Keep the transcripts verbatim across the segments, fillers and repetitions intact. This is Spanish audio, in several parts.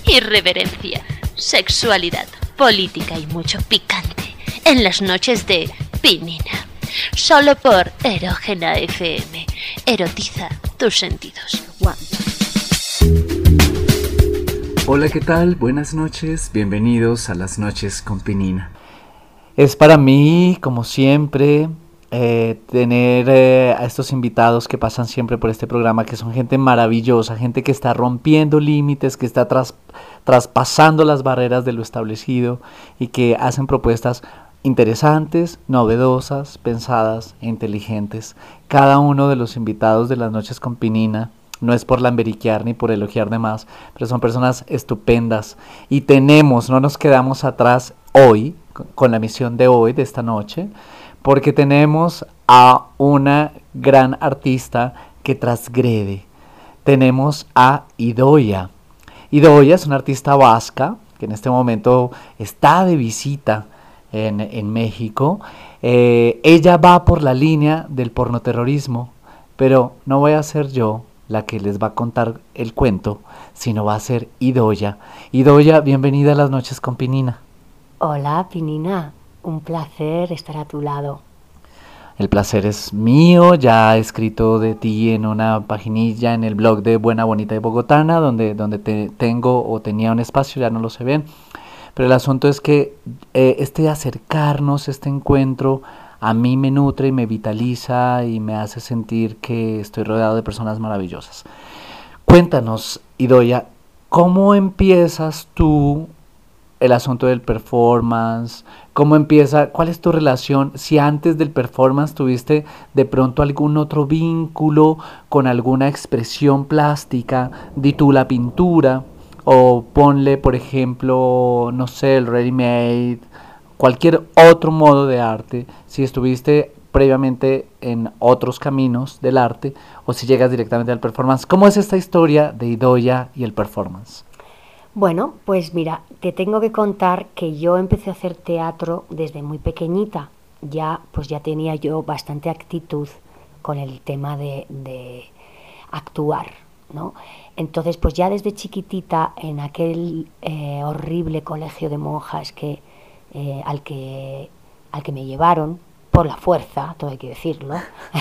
irreverencia, sexualidad, política y mucho picante en las noches de Pinina. Solo por Erógena F M. Erotiza tus sentidos. One. Hola, ¿qué tal? Buenas noches. Bienvenidos a las noches con Pinina. Es para mí, como siempre, eh, tener eh, a estos invitados que pasan siempre por este programa, que son gente maravillosa, gente que está rompiendo límites, que está tras, traspasando las barreras de lo establecido y que hacen propuestas interesantes, novedosas, pensadas e inteligentes. Cada uno de los invitados de las noches con Pinina no es por lamberiquear ni por elogiar de más, pero son personas estupendas y tenemos, no nos quedamos atrás hoy con la misión de hoy, de esta noche, porque tenemos a una gran artista que transgrede. Tenemos a Idoia. Idoia es una artista vasca que en este momento está de visita en, en México. Eh, ella va por la línea del pornoterrorismo, pero no voy a ser yo la que les va a contar el cuento, sino va a ser Idoia. Idoia, bienvenida a las noches con Pinina. Hola, Pinina, un placer estar a tu lado. El placer es mío, ya he escrito de ti en una paginilla en el blog de Buena Bonita y Bogotana, donde, donde te tengo o tenía un espacio, ya no lo se ven, pero el asunto es que eh, este acercarnos, este encuentro, a mí me nutre y me vitaliza y me hace sentir que estoy rodeado de personas maravillosas. Cuéntanos, Idoia, ¿cómo empiezas tú el asunto del performance? ¿Cómo empieza? ¿Cuál es tu relación? Si antes del performance tuviste de pronto algún otro vínculo con alguna expresión plástica, di tú la pintura, o ponle, por ejemplo, no sé, el ready-made, cualquier otro modo de arte, si estuviste previamente en otros caminos del arte o si llegas directamente al performance. ¿Cómo es esta historia de Idoia y el performance? Bueno, pues mira, te tengo que contar que yo empecé a hacer teatro desde muy pequeñita. Ya, pues ya tenía yo bastante actitud con el tema de, de actuar, ¿no? Entonces, pues ya desde chiquitita, en aquel eh, horrible colegio de monjas que Eh, al que al que me llevaron por la fuerza, todo hay que decirlo,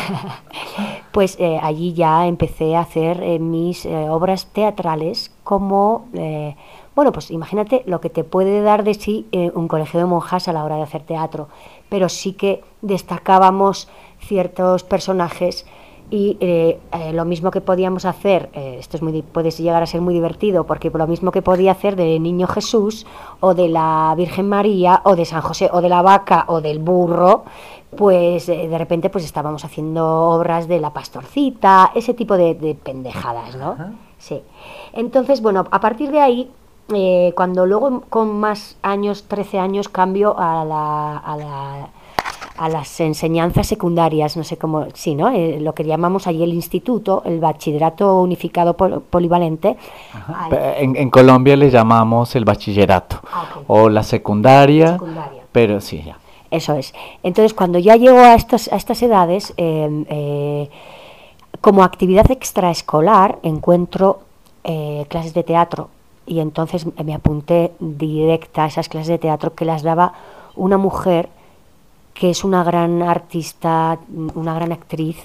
pues eh, allí ya empecé a hacer eh, mis eh, obras teatrales como, eh, bueno, pues imagínate lo que te puede dar de sí eh, un colegio de monjas a la hora de hacer teatro, pero sí que destacábamos ciertos personajes. Y eh, eh, lo mismo que podíamos hacer, eh, esto es muy, puede llegar a ser muy divertido, porque lo mismo que podía hacer de Niño Jesús, o de la Virgen María, o de San José, o de la vaca, o del burro, pues eh, de repente pues estábamos haciendo obras de la Pastorcita, ese tipo de, de pendejadas, ¿no? Uh-huh. Sí. Entonces, bueno, a partir de ahí, eh, cuando luego con más años, trece años, cambio a la... A la a las enseñanzas secundarias, no sé cómo, sí, ¿no? Eh, lo que llamamos allí el instituto, el bachillerato unificado pol, polivalente. Al... En, en Colombia le llamamos el bachillerato, ah, okay. O la secundaria, secundaria, pero sí, ya. Eso es. Entonces, cuando ya llego a estas, a estas edades, eh, eh, como actividad extraescolar, encuentro eh, clases de teatro, y entonces me apunté directa a esas clases de teatro que las daba una mujer que es una gran artista, una gran actriz,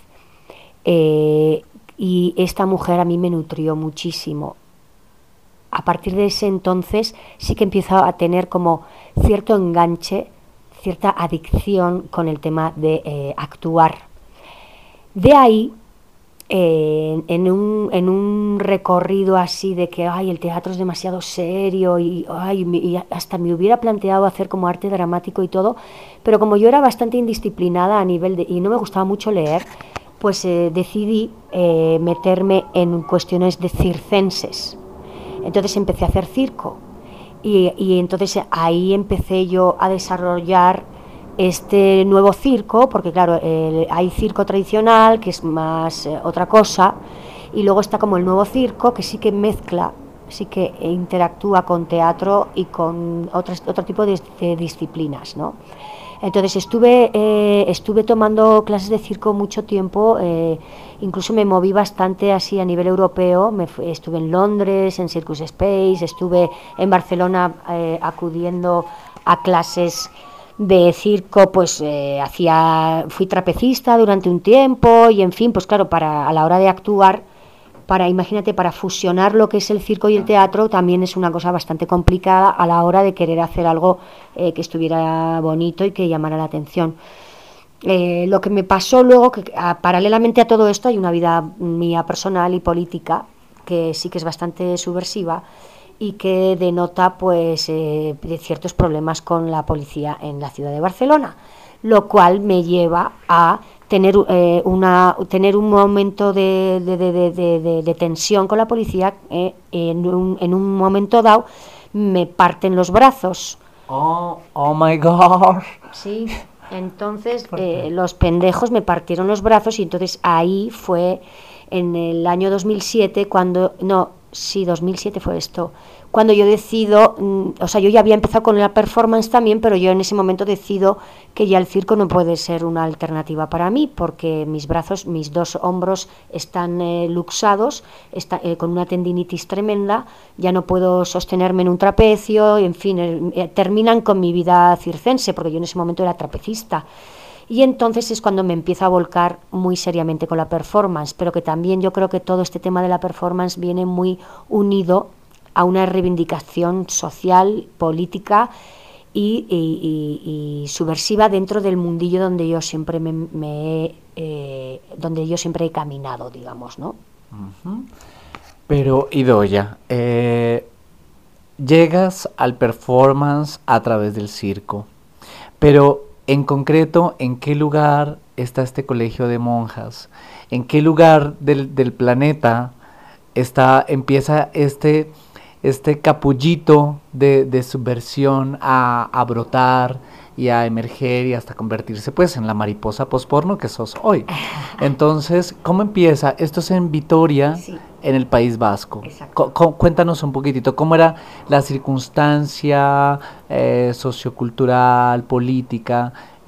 eh, y esta mujer a mí me nutrió muchísimo. A partir de ese entonces sí que empiezo a tener como cierto enganche, cierta adicción con el tema de eh, actuar. De ahí, eh, en, un, en un recorrido así de que ay, el teatro es demasiado serio y, ay, y hasta me hubiera planteado hacer como arte dramático y todo, pero como yo era bastante indisciplinada a nivel de, y no me gustaba mucho leer, pues eh, decidí eh, meterme en cuestiones de circenses. Entonces empecé a hacer circo y, y entonces ahí empecé yo a desarrollar este nuevo circo, porque claro, eh, hay circo tradicional, que es más eh, otra cosa, y luego está como el nuevo circo, que sí que mezcla, sí que interactúa con teatro y con otras, otro tipo de, de disciplinas, ¿no? Entonces estuve eh, estuve tomando clases de circo mucho tiempo, eh, incluso me moví bastante así a nivel europeo, me fui, estuve en Londres, en Circus Space, estuve en Barcelona eh, acudiendo a clases de circo, pues eh, hacía, fui trapecista durante un tiempo y en fin, pues claro, para a la hora de actuar, para imagínate, para fusionar lo que es el circo y el teatro también es una cosa bastante complicada a la hora de querer hacer algo eh, que estuviera bonito y que llamara la atención. Eh, lo que me pasó luego, que a, paralelamente a todo esto hay una vida mía personal y política que sí que es bastante subversiva y que denota pues eh, de ciertos problemas con la policía en la ciudad de Barcelona, lo cual me lleva a tener eh, una tener un momento de, de, de, de, de, de tensión con la policía. eh, en, un, en un momento dado me parten los brazos. Oh, oh my God. Sí, entonces eh, los pendejos me partieron los brazos y entonces ahí fue en el año dos mil siete cuando, no, sí, dos mil siete fue esto, cuando yo decido, o sea, yo ya había empezado con la performance también, pero yo en ese momento decido que ya el circo no puede ser una alternativa para mí, porque mis brazos, mis dos hombros están eh, luxados, está, eh, con una tendinitis tremenda, ya no puedo sostenerme en un trapecio, en fin, eh, terminan con mi vida circense, porque yo en ese momento era trapecista. Y entonces es cuando me empiezo a volcar muy seriamente con la performance, pero que también yo creo que todo este tema de la performance viene muy unido a una reivindicación social, política y, y, y, y subversiva dentro del mundillo donde yo siempre me, me he, eh, donde yo siempre he caminado, digamos, ¿no? Uh-huh. Pero, Idoia, eh, llegas al performance a través del circo, pero en concreto, ¿en qué lugar está este colegio de monjas? ¿En qué lugar del, del planeta está, empieza este, este capullito de, de subversión a, a brotar y a emerger y hasta convertirse pues en la mariposa posporno que sos hoy? Entonces, ¿cómo empieza? Esto es en Vitoria, sí, en el País Vasco. Cu- cu- cuéntanos un poquitito, ¿cómo era la circunstancia eh, sociocultural, política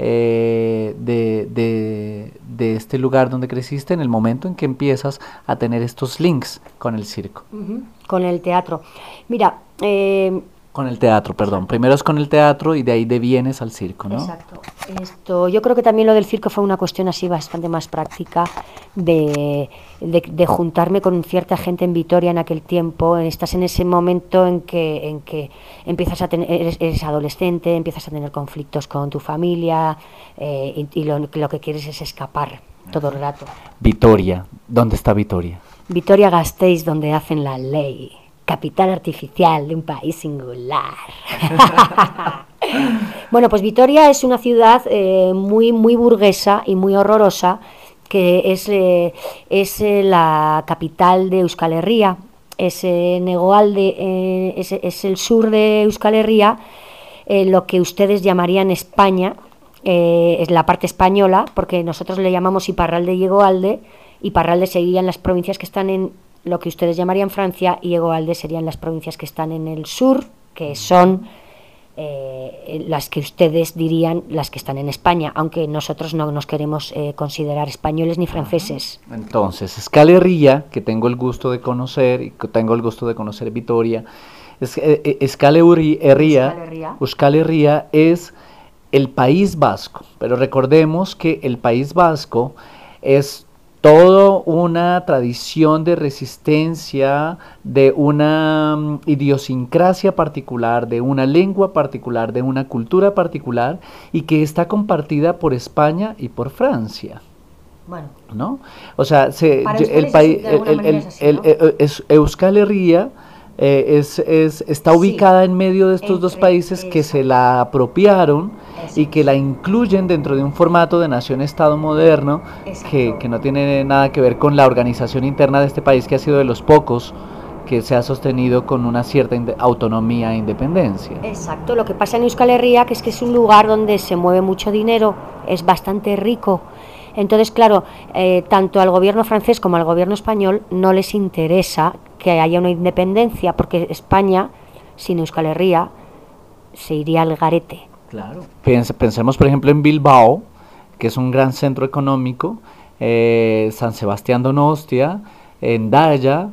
eh, de, de, de este lugar donde creciste en el momento en que empiezas a tener estos links con el circo? Uh-huh. Con el teatro. Mira, eh... Con el teatro, perdón. Exacto. Primero es con el teatro y de ahí devienes al circo, ¿no? Exacto. Esto, yo creo que también lo del circo fue una cuestión así bastante más práctica de, de, de juntarme con cierta gente en Vitoria en aquel tiempo. Estás en ese momento en que, en que empiezas a tener, eres, eres adolescente, empiezas a tener conflictos con tu familia eh, y, y lo, lo que quieres es escapar todo el rato. Vitoria, ¿dónde está Vitoria? Vitoria-Gasteiz, donde hacen la ley. Capital artificial de un país singular. Bueno, pues Vitoria es una ciudad eh, muy muy burguesa y muy horrorosa, que es, eh, es eh, la capital de Euskal Herria, es eh, Negoalde, eh, es, es el sur de Euskal Herria, eh, lo que ustedes llamarían España, eh, es la parte española, porque nosotros le llamamos Iparralde y Egoalde. Iparralde serían las provincias que están en lo que ustedes llamarían Francia, y Egoalde serían las provincias que están en el sur, que son eh, las que ustedes dirían las que están en España, aunque nosotros no nos queremos eh, considerar españoles ni franceses. Entonces, Euskal Herria, que tengo el gusto de conocer, y que tengo el gusto de conocer Vitoria, es, eh, Euskal Herria, Euskal Herria es el País Vasco, pero recordemos que el País Vasco es toda una tradición de resistencia, de una um, idiosincrasia particular, de una lengua particular, de una cultura particular, y que está compartida por España y por Francia. Bueno, ¿no? O sea, se, el país, el, el, el, el, el Euskal Herria eh, es, es, está ubicada sí, en medio de estos entre, dos países que se la apropiaron eso, y que la incluyen dentro de un formato de nación-estado moderno que, que no tiene nada que ver con la organización interna de este país, que ha sido de los pocos que se ha sostenido con una cierta ind- autonomía e independencia. Exacto, lo que pasa en Euskal Herria que es que es un lugar donde se mueve mucho dinero, es bastante rico. Entonces, claro, eh, tanto al gobierno francés como al gobierno español no les interesa que haya una independencia, porque España, sin Euskal Herria, se iría al garete. Claro. Pens pensemos, por ejemplo, en Bilbao, que es un gran centro económico, eh, San Sebastián Donostia, Endaya,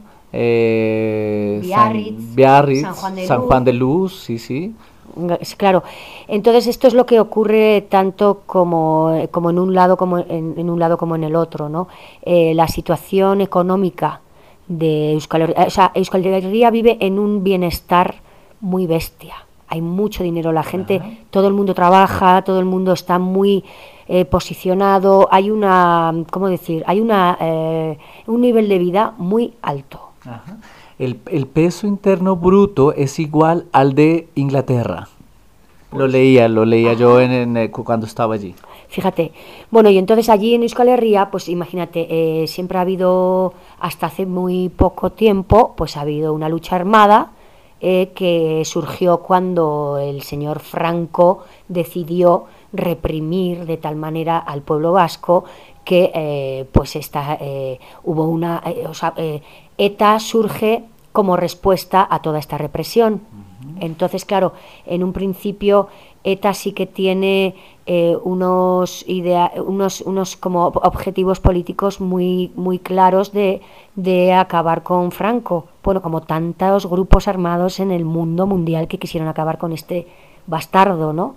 eh, Biarritz, San, Biarritz, San Juan de San Luz. Juan de Luz, sí, sí. Claro, entonces esto es lo que ocurre tanto como, como en un lado como en, en un lado como en el otro, ¿no? Eh, la situación económica de Euskal Herria, o sea, Euskal Herria vive en un bienestar muy bestia. Hay mucho dinero, la gente, Ajá. todo el mundo trabaja, todo el mundo está muy eh, posicionado, hay una, ¿cómo decir? Hay una eh, un nivel de vida muy alto. Ajá. El, el peso interno bruto es igual al de Inglaterra. Lo leía, lo leía yo en, en, cuando estaba allí. Fíjate, bueno, y entonces allí en Euskal Herria, pues imagínate, eh, siempre ha habido, hasta hace muy poco tiempo, pues ha habido una lucha armada eh, que surgió cuando el señor Franco decidió reprimir de tal manera al pueblo vasco que eh, pues esta, eh, hubo una, eh, o sea, eh, ETA surge como respuesta a toda esta represión. Uh-huh. Entonces, claro, en un principio ETA sí que tiene eh, unos idea, unos unos como objetivos políticos muy muy claros de, de acabar con Franco. Bueno, como tantos grupos armados en el mundo mundial que quisieron acabar con este bastardo, ¿no?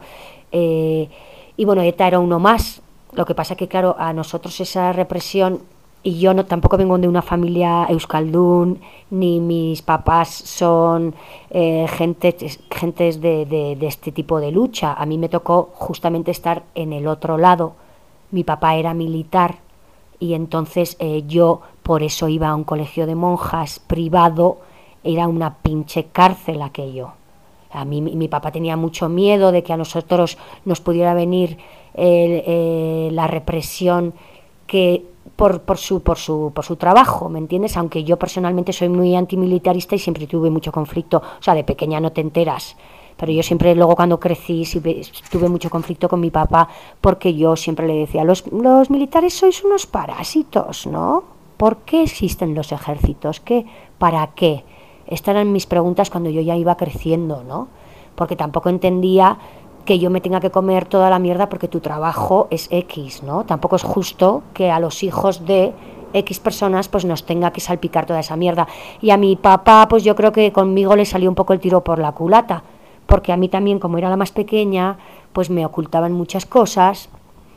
Eh, y bueno, ETA era uno más. Lo que pasa que, claro, a nosotros esa represión, y yo no tampoco vengo de una familia euskaldun, ni mis papás son eh, gente, gentes de, de, de este tipo de lucha. A mí me tocó justamente estar en el otro lado. Mi papá era militar y entonces eh, yo por eso iba a un colegio de monjas privado, era una pinche cárcel aquello. A mí mi, mi papá tenía mucho miedo de que a nosotros nos pudiera venir eh, eh, la represión que por, por su por su por su trabajo, ¿me entiendes? Aunque yo personalmente soy muy antimilitarista y siempre tuve mucho conflicto, o sea, de pequeña no te enteras, pero yo siempre luego cuando crecí siempre tuve mucho conflicto con mi papá porque yo siempre le decía, los, los militares sois unos parásitos, ¿no? ¿Por qué existen los ejércitos? ¿Qué? ¿Para qué? Estas eran mis preguntas cuando yo ya iba creciendo, ¿no? Porque tampoco entendía que yo me tenga que comer toda la mierda porque tu trabajo es X, ¿no? Tampoco es justo que a los hijos de X personas pues nos tenga que salpicar toda esa mierda. Y a mi papá pues yo creo que conmigo le salió un poco el tiro por la culata, porque a mí también, como era la más pequeña, pues me ocultaban muchas cosas.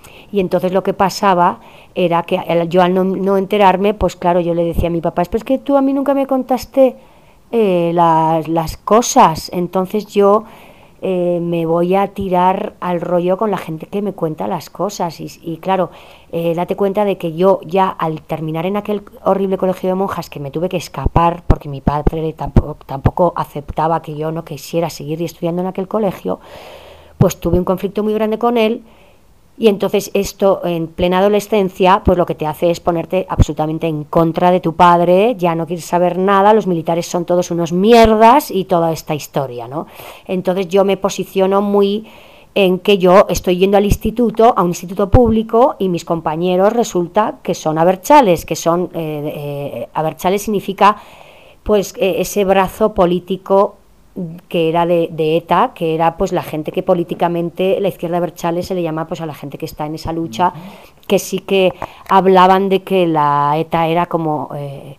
Y entonces lo que pasaba era que yo al no, no enterarme, pues claro, yo le decía a mi papá, es pues que tú a mí nunca me contaste eh, las, las cosas, entonces yo eh, me voy a tirar al rollo con la gente que me cuenta las cosas. Y, y claro, eh, date cuenta de que yo ya al terminar en aquel horrible colegio de monjas, que me tuve que escapar porque mi padre tampoco, tampoco aceptaba que yo no quisiera seguir estudiando en aquel colegio, pues tuve un conflicto muy grande con él. Y entonces esto en plena adolescencia pues lo que te hace es ponerte absolutamente en contra de tu padre, ya no quieres saber nada, los militares son todos unos mierdas y toda esta historia, ¿no? Entonces yo me posiciono muy en que yo estoy yendo al instituto, a un instituto público, y mis compañeros resulta que son abertzales, que son, eh, eh, abertzales significa pues eh, ese brazo político que era de, de ETA, que era pues la gente que políticamente, la izquierda abertzale se le llama pues a la gente que está en esa lucha, que sí que hablaban de que la ETA era como eh,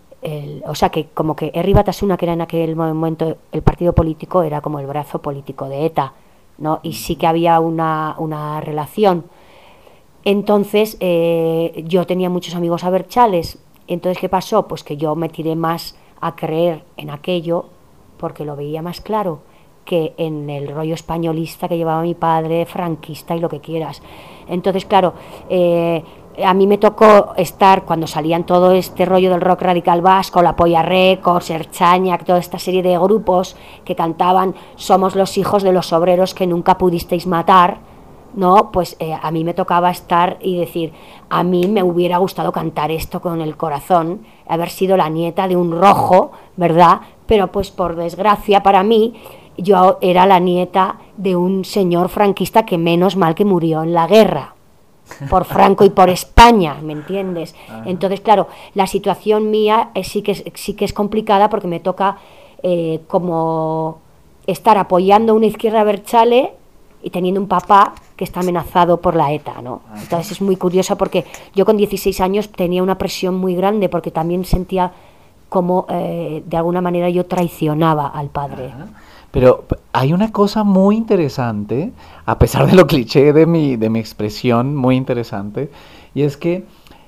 el, o sea que como que Herri Batasuna, que era en aquel momento el partido político, era como el brazo político de ETA, ¿no? Y sí que había una, una relación. Entonces eh, yo tenía muchos amigos abertzales. Entonces ¿qué pasó? Pues que yo me tiré más a creer en aquello porque lo veía más claro que en el rollo españolista que llevaba mi padre, franquista y lo que quieras. Entonces, claro, eh, a mí me tocó estar cuando salían todo este rollo del rock radical vasco, la Polla Records, Ertzañak, toda esta serie de grupos que cantaban somos los hijos de los obreros que nunca pudisteis matar, ¿no? Pues eh, a mí me tocaba estar y decir, a mí me hubiera gustado cantar esto con el corazón, haber sido la nieta de un rojo, ¿verdad? Pero pues por desgracia para mí, yo era la nieta de un señor franquista que menos mal que murió en la guerra, por Franco y por España, ¿me entiendes? Entonces, claro, la situación mía es, sí, que es, sí que es complicada porque me toca eh, como estar apoyando una izquierda abertzale y teniendo un papá que está amenazado por la ETA, ¿no? Entonces es muy curioso porque yo con dieciséis años tenía una presión muy grande porque también sentía como eh, de alguna manera yo traicionaba al padre. Ajá. Pero hay una cosa muy interesante, a pesar de lo cliché de mi, de mi expresión, muy interesante, y es que,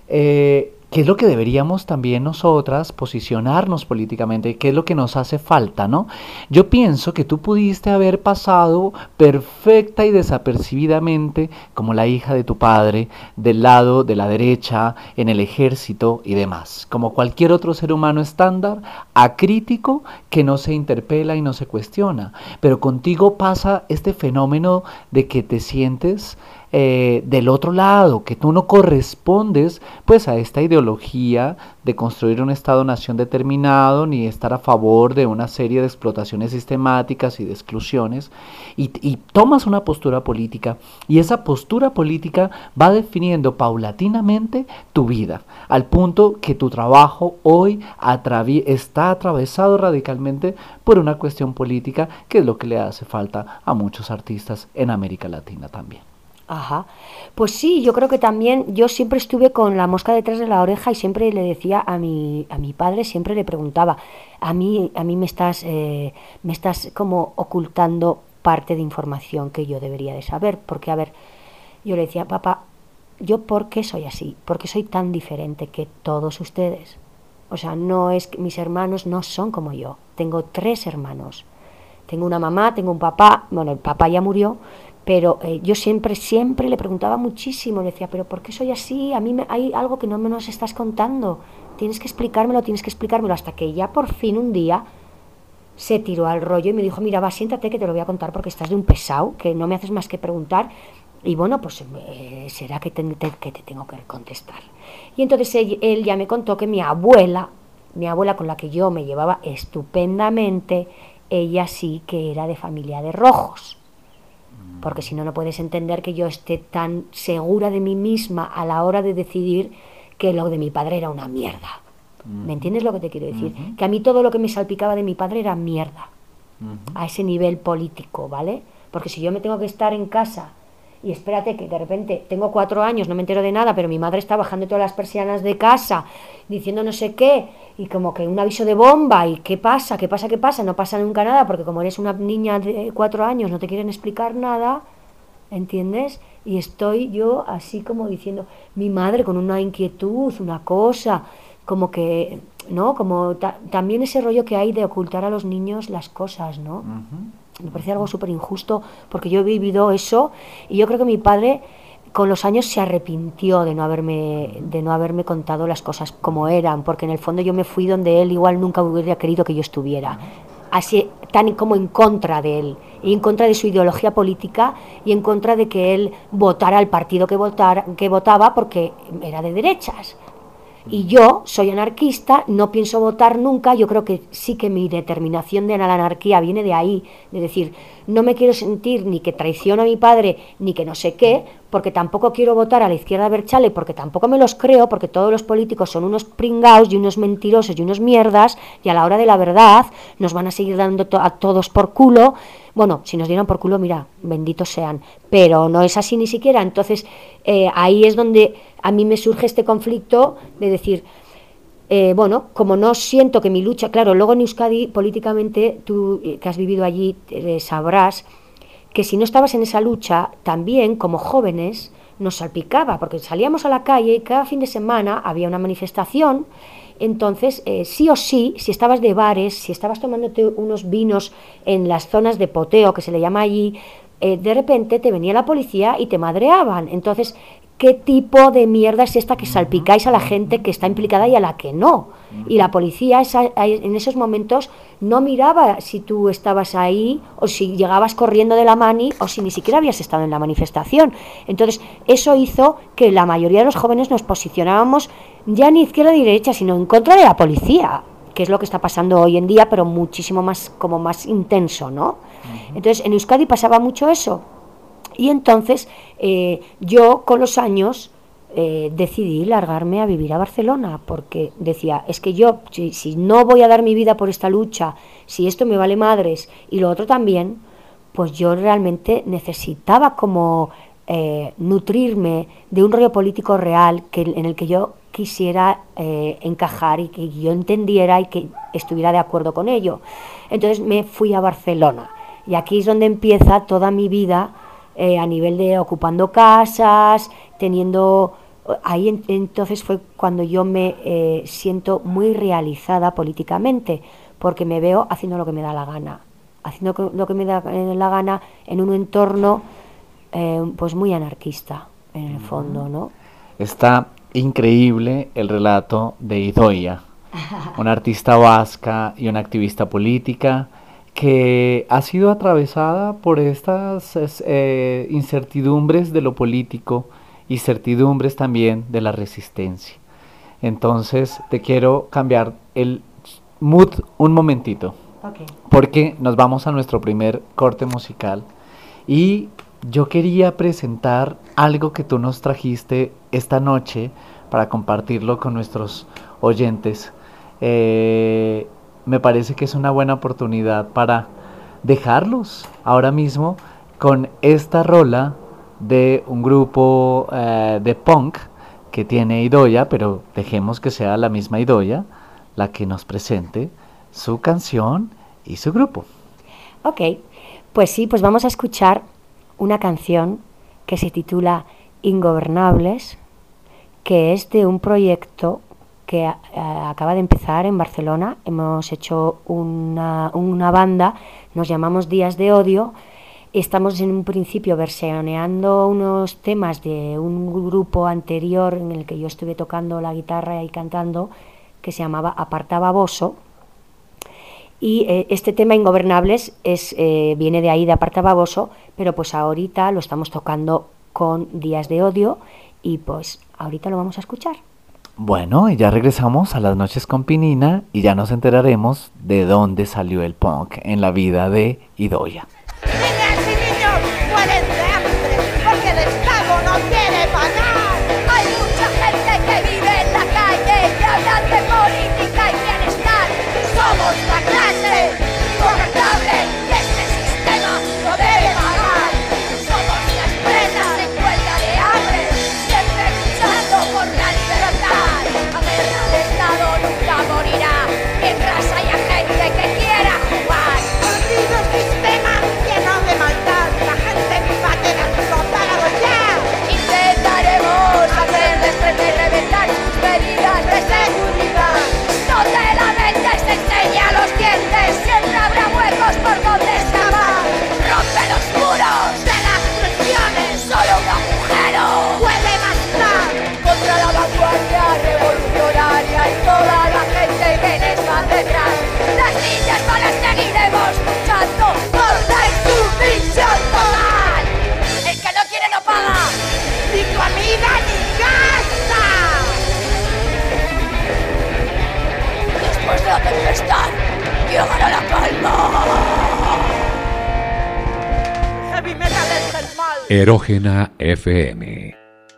eh, ¿qué es lo que deberíamos también nosotras posicionarnos políticamente? ¿Qué es lo que nos hace falta, no? Yo pienso que tú pudiste haber pasado perfecta y desapercibidamente como la hija de tu padre, del lado de la derecha, en el ejército y demás, como cualquier otro ser humano estándar, acrítico, que no se interpela y no se cuestiona. Pero contigo pasa este fenómeno de que te sientes Eh, del otro lado, que tú no correspondes pues a esta ideología de construir un Estado-nación determinado, ni estar a favor de una serie de explotaciones sistemáticas y de exclusiones, y, y tomas una postura política, y esa postura política va definiendo paulatinamente tu vida, al punto que tu trabajo hoy atravi- está atravesado radicalmente por una cuestión política, que es lo que le hace falta a muchos artistas en América Latina también. Ajá, pues sí, yo creo que también yo siempre estuve con la mosca detrás de la oreja y siempre le decía a mi, a mi padre, siempre le preguntaba, a mí, a mí me estás, eh, me estás como ocultando parte de información que yo debería de saber, porque a ver, yo le decía, papá, ¿yo por qué soy así? ¿Por qué soy tan diferente que todos ustedes? O sea, no es que mis hermanos no son como yo, tengo tres hermanos, tengo una mamá, tengo un papá, bueno, el papá ya murió, pero eh, yo siempre, siempre le preguntaba muchísimo, le decía, pero ¿por qué soy así? A mí me, hay algo que no me nos estás contando, tienes que explicármelo, tienes que explicármelo, hasta que ya por fin un día se tiró al rollo y me dijo, mira, va, siéntate que te lo voy a contar porque estás de un pesado, que no me haces más que preguntar, y bueno, pues eh, será que te, te, que te tengo que contestar. Y entonces él, él ya me contó que mi abuela, mi abuela con la que yo me llevaba estupendamente, ella sí que era de familia de rojos. Porque si no, no puedes entender que yo esté tan segura de mí misma a la hora de decidir que lo de mi padre era una mierda. Uh-huh. ¿Me entiendes lo que te quiero decir? Uh-huh. Que a mí todo lo que me salpicaba de mi padre era mierda. Uh-huh. A ese nivel político, ¿vale? Porque si yo me tengo que estar en casa y espérate que de repente tengo cuatro años, no me entero de nada, pero mi madre está bajando todas las persianas de casa, diciendo no sé qué, y como que un aviso de bomba, y qué pasa, qué pasa, qué pasa, no pasa nunca nada, porque como eres una niña de cuatro años no te quieren explicar nada, ¿entiendes? Y estoy yo así como diciendo, mi madre con una inquietud, una cosa, como que, ¿no? Como ta- también ese rollo que hay de ocultar a los niños las cosas, ¿no? Uh-huh. Me parece algo súper injusto porque yo he vivido eso y yo creo que mi padre con los años se arrepintió de no haberme de no haberme contado las cosas como eran, porque en el fondo yo me fui donde él igual nunca hubiera querido que yo estuviera, así tan como en contra de él y en contra de su ideología política y en contra de que él votara al partido que votara, que votaba porque era de derechas. Y yo soy anarquista, no pienso votar nunca, yo creo que sí que mi determinación de la anarquía viene de ahí, de decir, no me quiero sentir ni que traiciono a mi padre, ni que no sé qué, porque tampoco quiero votar a la izquierda berchale, porque tampoco me los creo, porque todos los políticos son unos pringaos y unos mentirosos y unos mierdas, y a la hora de la verdad nos van a seguir dando to- a todos por culo. Bueno, si nos dieran por culo, mira, benditos sean, pero no es así ni siquiera. Entonces, eh, ahí es donde a mí me surge este conflicto de decir, eh, bueno, como no siento que mi lucha, claro, luego en Euskadi, políticamente, tú que has vivido allí, eh, sabrás que si no estabas en esa lucha, también como jóvenes nos salpicaba, porque salíamos a la calle y cada fin de semana había una manifestación. Entonces, eh, sí o sí, si estabas de bares, si estabas tomándote unos vinos en las zonas de poteo, que se le llama allí, eh, de repente te venía la policía y te madreaban. Entonces, ¿qué tipo de mierda es esta que salpicáis a la gente que está implicada y a la que no? Y la policía esa, en esos momentos no miraba si tú estabas ahí o si llegabas corriendo de la mani o si ni siquiera habías estado en la manifestación. Entonces, eso hizo que la mayoría de los jóvenes nos posicionábamos ya ni izquierda ni derecha, sino en contra de la policía, que es lo que está pasando hoy en día, pero muchísimo más, como más intenso, ¿no? Uh-huh. Entonces, en Euskadi pasaba mucho eso. Y entonces eh, yo con los años eh, decidí largarme a vivir a Barcelona, porque decía, es que yo, si, si no voy a dar mi vida por esta lucha, si esto me vale madres y lo otro también, pues yo realmente necesitaba como eh, nutrirme de un rollo político real que, en el que yo quisiera eh, encajar y que yo entendiera y que estuviera de acuerdo con ello. Entonces me fui a Barcelona y aquí es donde empieza toda mi vida eh, a nivel de ocupando casas, teniendo... Ahí en, entonces fue cuando yo me eh, siento muy realizada políticamente, porque me veo haciendo lo que me da la gana, haciendo lo que me da la gana en un entorno eh, pues muy anarquista, en el fondo, ¿no? Está increíble el relato de Idoia, una artista vasca y una activista política que ha sido atravesada por estas eh, incertidumbres de lo político y certidumbres también de la resistencia. Entonces te quiero cambiar el mood un momentito, okay, porque nos vamos a nuestro primer corte musical y yo quería presentar algo que tú nos trajiste esta noche para compartirlo con nuestros oyentes. Eh, me parece que es una buena oportunidad para dejarlos ahora mismo con esta rola de un grupo eh, de punk que tiene Idoia, pero dejemos que sea la misma Idoia la que nos presente su canción y su grupo. Ok, pues sí, pues vamos a escuchar una canción que se titula Ingobernables, que es de un proyecto que eh, acaba de empezar en Barcelona. Hemos hecho una, una banda, nos llamamos Días de Odio. Estamos en un principio versioneando unos temas de un grupo anterior en el que yo estuve tocando la guitarra y cantando, que se llamaba Aparta Baboso. Y eh, este tema Ingobernables es, eh, viene de ahí, de Aparta Baboso, pero pues ahorita lo estamos tocando con Días de Odio y pues ahorita lo vamos a escuchar. Bueno, y ya regresamos a Las Noches con Pinina y ya nos enteraremos de dónde salió el punk en la vida de Idoia. Niñas y niños mueren de hambre porque el Estado no quiere pagar. Hay mucha gente que vive en la calle y hablan de política y bienestar. Somos la clase ingobernable y este sistema no debe pagar. Somos las presas en huelga de hambre, siempre luchando por la libertad. La guerra del Estado nunca morirá mientras haya gente que quiera jugar. Maldito sistema lleno de maldad, la gente va a tener que contarlo ya. Intentaremos hacerles crecer, reventar sus medidas de seguridad. Donde la mente se enseña los dientes, siempre habrá huecos por donde escapar. Rompe los muros De las presiones solo un agujero puede bastar. contra la vanguardia revolucionaria y toda la gente que les va detrás. Las niñas no las seguiremos luchando por la insumisión total. El que no quiere no paga. Ni comida ni casa. Después de la tempestad llegará la calma. Heavy metal es el mal. Erógena F M.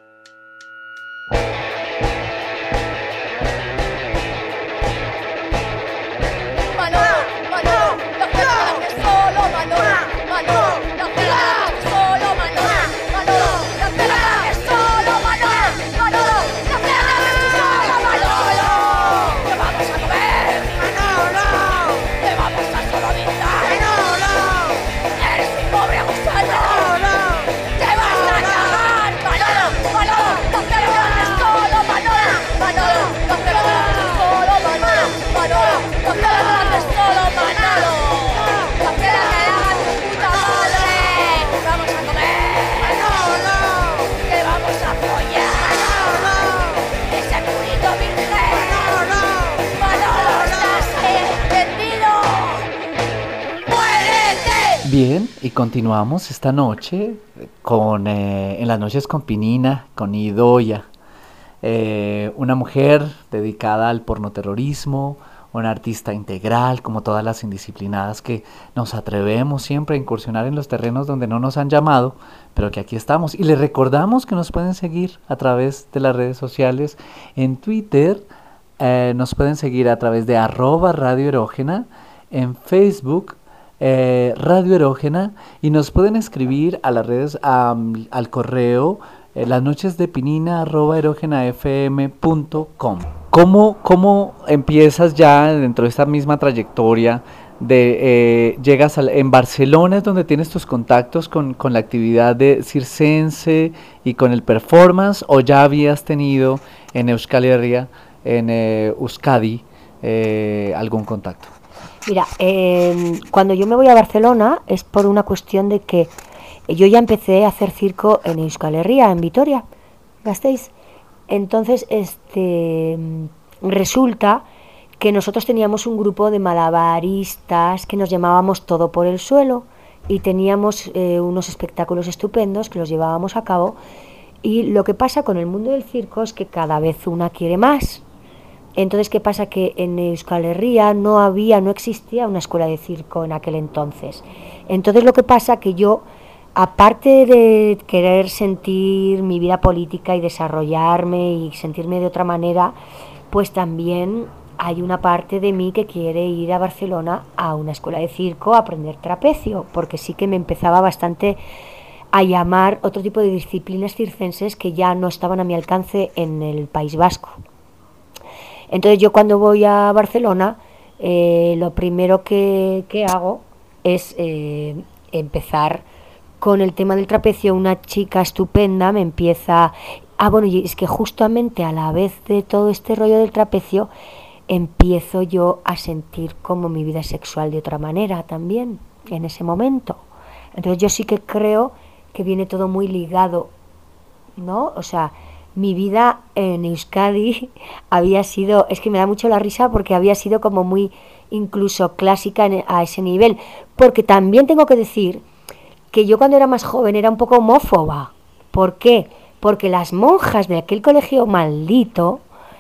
Manolo, Manolo, no queda que solo Manolo, Manolo, no queda que solo Manolo, Manolo, no queda que solo Manolo, Manolo, no queda que solo Manolo. Te vamos a comer, Manolo, te vamos a sodomizar. Manolo, Eres un pobre gusano. Manolo, Te vas a cagar, Manolo, Manolo, no queda que solo Manolo, Manolo, no queda que solo Manolo, Manolo, no queda que solo Manolo. No queda que haga tu puta madre. Vamos a comer, Manolo, que vamos a follar. Ese culito virgen. Manolo. Manolo, ¿estás entendido? ¡Muérete! Bien, y continuamos esta noche con eh, en Las Noches con Pinina, con Idoia, eh, una mujer dedicada al pornoterrorismo, una artista integral, como todas las indisciplinadas que nos atrevemos siempre a incursionar en los terrenos donde no nos han llamado, pero que aquí estamos. Y les recordamos que nos pueden seguir a través de las redes sociales. En Twitter eh, nos pueden seguir a través de arroba Radio Erógena, en Facebook eh, Radio Erógena, y nos pueden escribir a las redes, a, al correo eh, las noches de pinina arroba erógena f m punto com. ¿Cómo, ¿Cómo empiezas ya dentro de esta misma trayectoria? De, eh, llegas a, en Barcelona es donde tienes tus contactos con, con la actividad de circense y con el performance, o ya habías tenido en Euskal Herria, en eh, Euskadi, eh, algún contacto? Mira, eh, cuando yo me voy a Barcelona es por una cuestión de que yo ya empecé a hacer circo en Euskal Herria, en Vitoria, ¿gastéis? Entonces, este resulta que nosotros teníamos un grupo de malabaristas que nos llamábamos Todo por el Suelo, y teníamos eh, unos espectáculos estupendos que los llevábamos a cabo, y lo que pasa con el mundo del circo es que cada vez una quiere más. Entonces, ¿qué pasa? Que en Euskal Herria no había, no existía una escuela de circo en aquel entonces. Entonces, lo que pasa que yo, aparte de querer sentir mi vida política y desarrollarme y sentirme de otra manera, pues también hay una parte de mí que quiere ir a Barcelona a una escuela de circo a aprender trapecio, porque sí que me empezaba bastante a llamar otro tipo de disciplinas circenses que ya no estaban a mi alcance en el País Vasco. Entonces yo cuando voy a Barcelona, eh, lo primero que, que hago es eh, empezar con el tema del trapecio. Una chica estupenda me empieza... Ah, bueno, y es que justamente a la vez de todo este rollo del trapecio, empiezo yo a sentir como mi vida sexual de otra manera también, en ese momento. Entonces yo sí que creo que viene todo muy ligado, ¿no? O sea, mi vida en Euskadi había sido, es que me da mucho la risa porque había sido como muy incluso clásica en, a ese nivel, porque también tengo que decir que yo cuando era más joven era un poco homófoba. ¿Por qué? Porque las monjas de aquel colegio maldito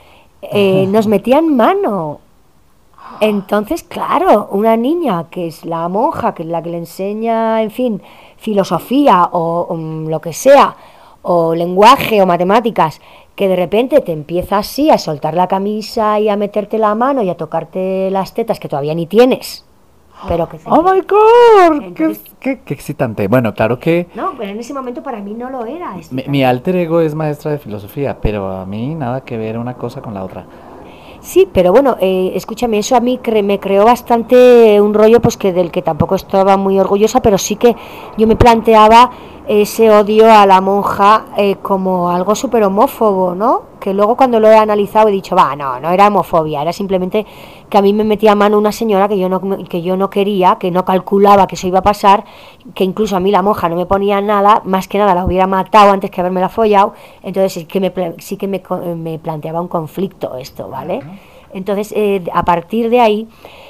eh, nos metían mano. Entonces, claro, una niña que es la monja, que es la que le enseña, en fin, filosofía o um, lo que sea, o lenguaje o matemáticas, que de repente te empieza así a soltar la camisa y a meterte la mano y a tocarte las tetas que todavía ni tienes, pero que te... ¡Oh, my God! Entonces... ¿Qué, qué, qué excitante! Bueno, claro que... No, pero en ese momento para mí no lo era. Mi, mi alter ego es maestra de filosofía, pero a mí nada que ver una cosa con la otra. Sí, pero bueno, eh, escúchame, eso a mí cre- me creó bastante un rollo pues que del que tampoco estaba muy orgullosa, pero sí que yo me planteaba ese odio a la monja eh, como algo súper homófobo, ¿no? Que luego cuando lo he analizado he dicho, va, no, no era homofobia, era simplemente que a mí me metía a mano una señora que yo no que yo no quería, que no calculaba que eso iba a pasar, que incluso a mí la monja no me ponía nada, más que nada la hubiera matado antes que haberme la follado. Entonces sí que me, sí que me, me planteaba un conflicto esto, ¿vale? Entonces, eh, a partir de ahí,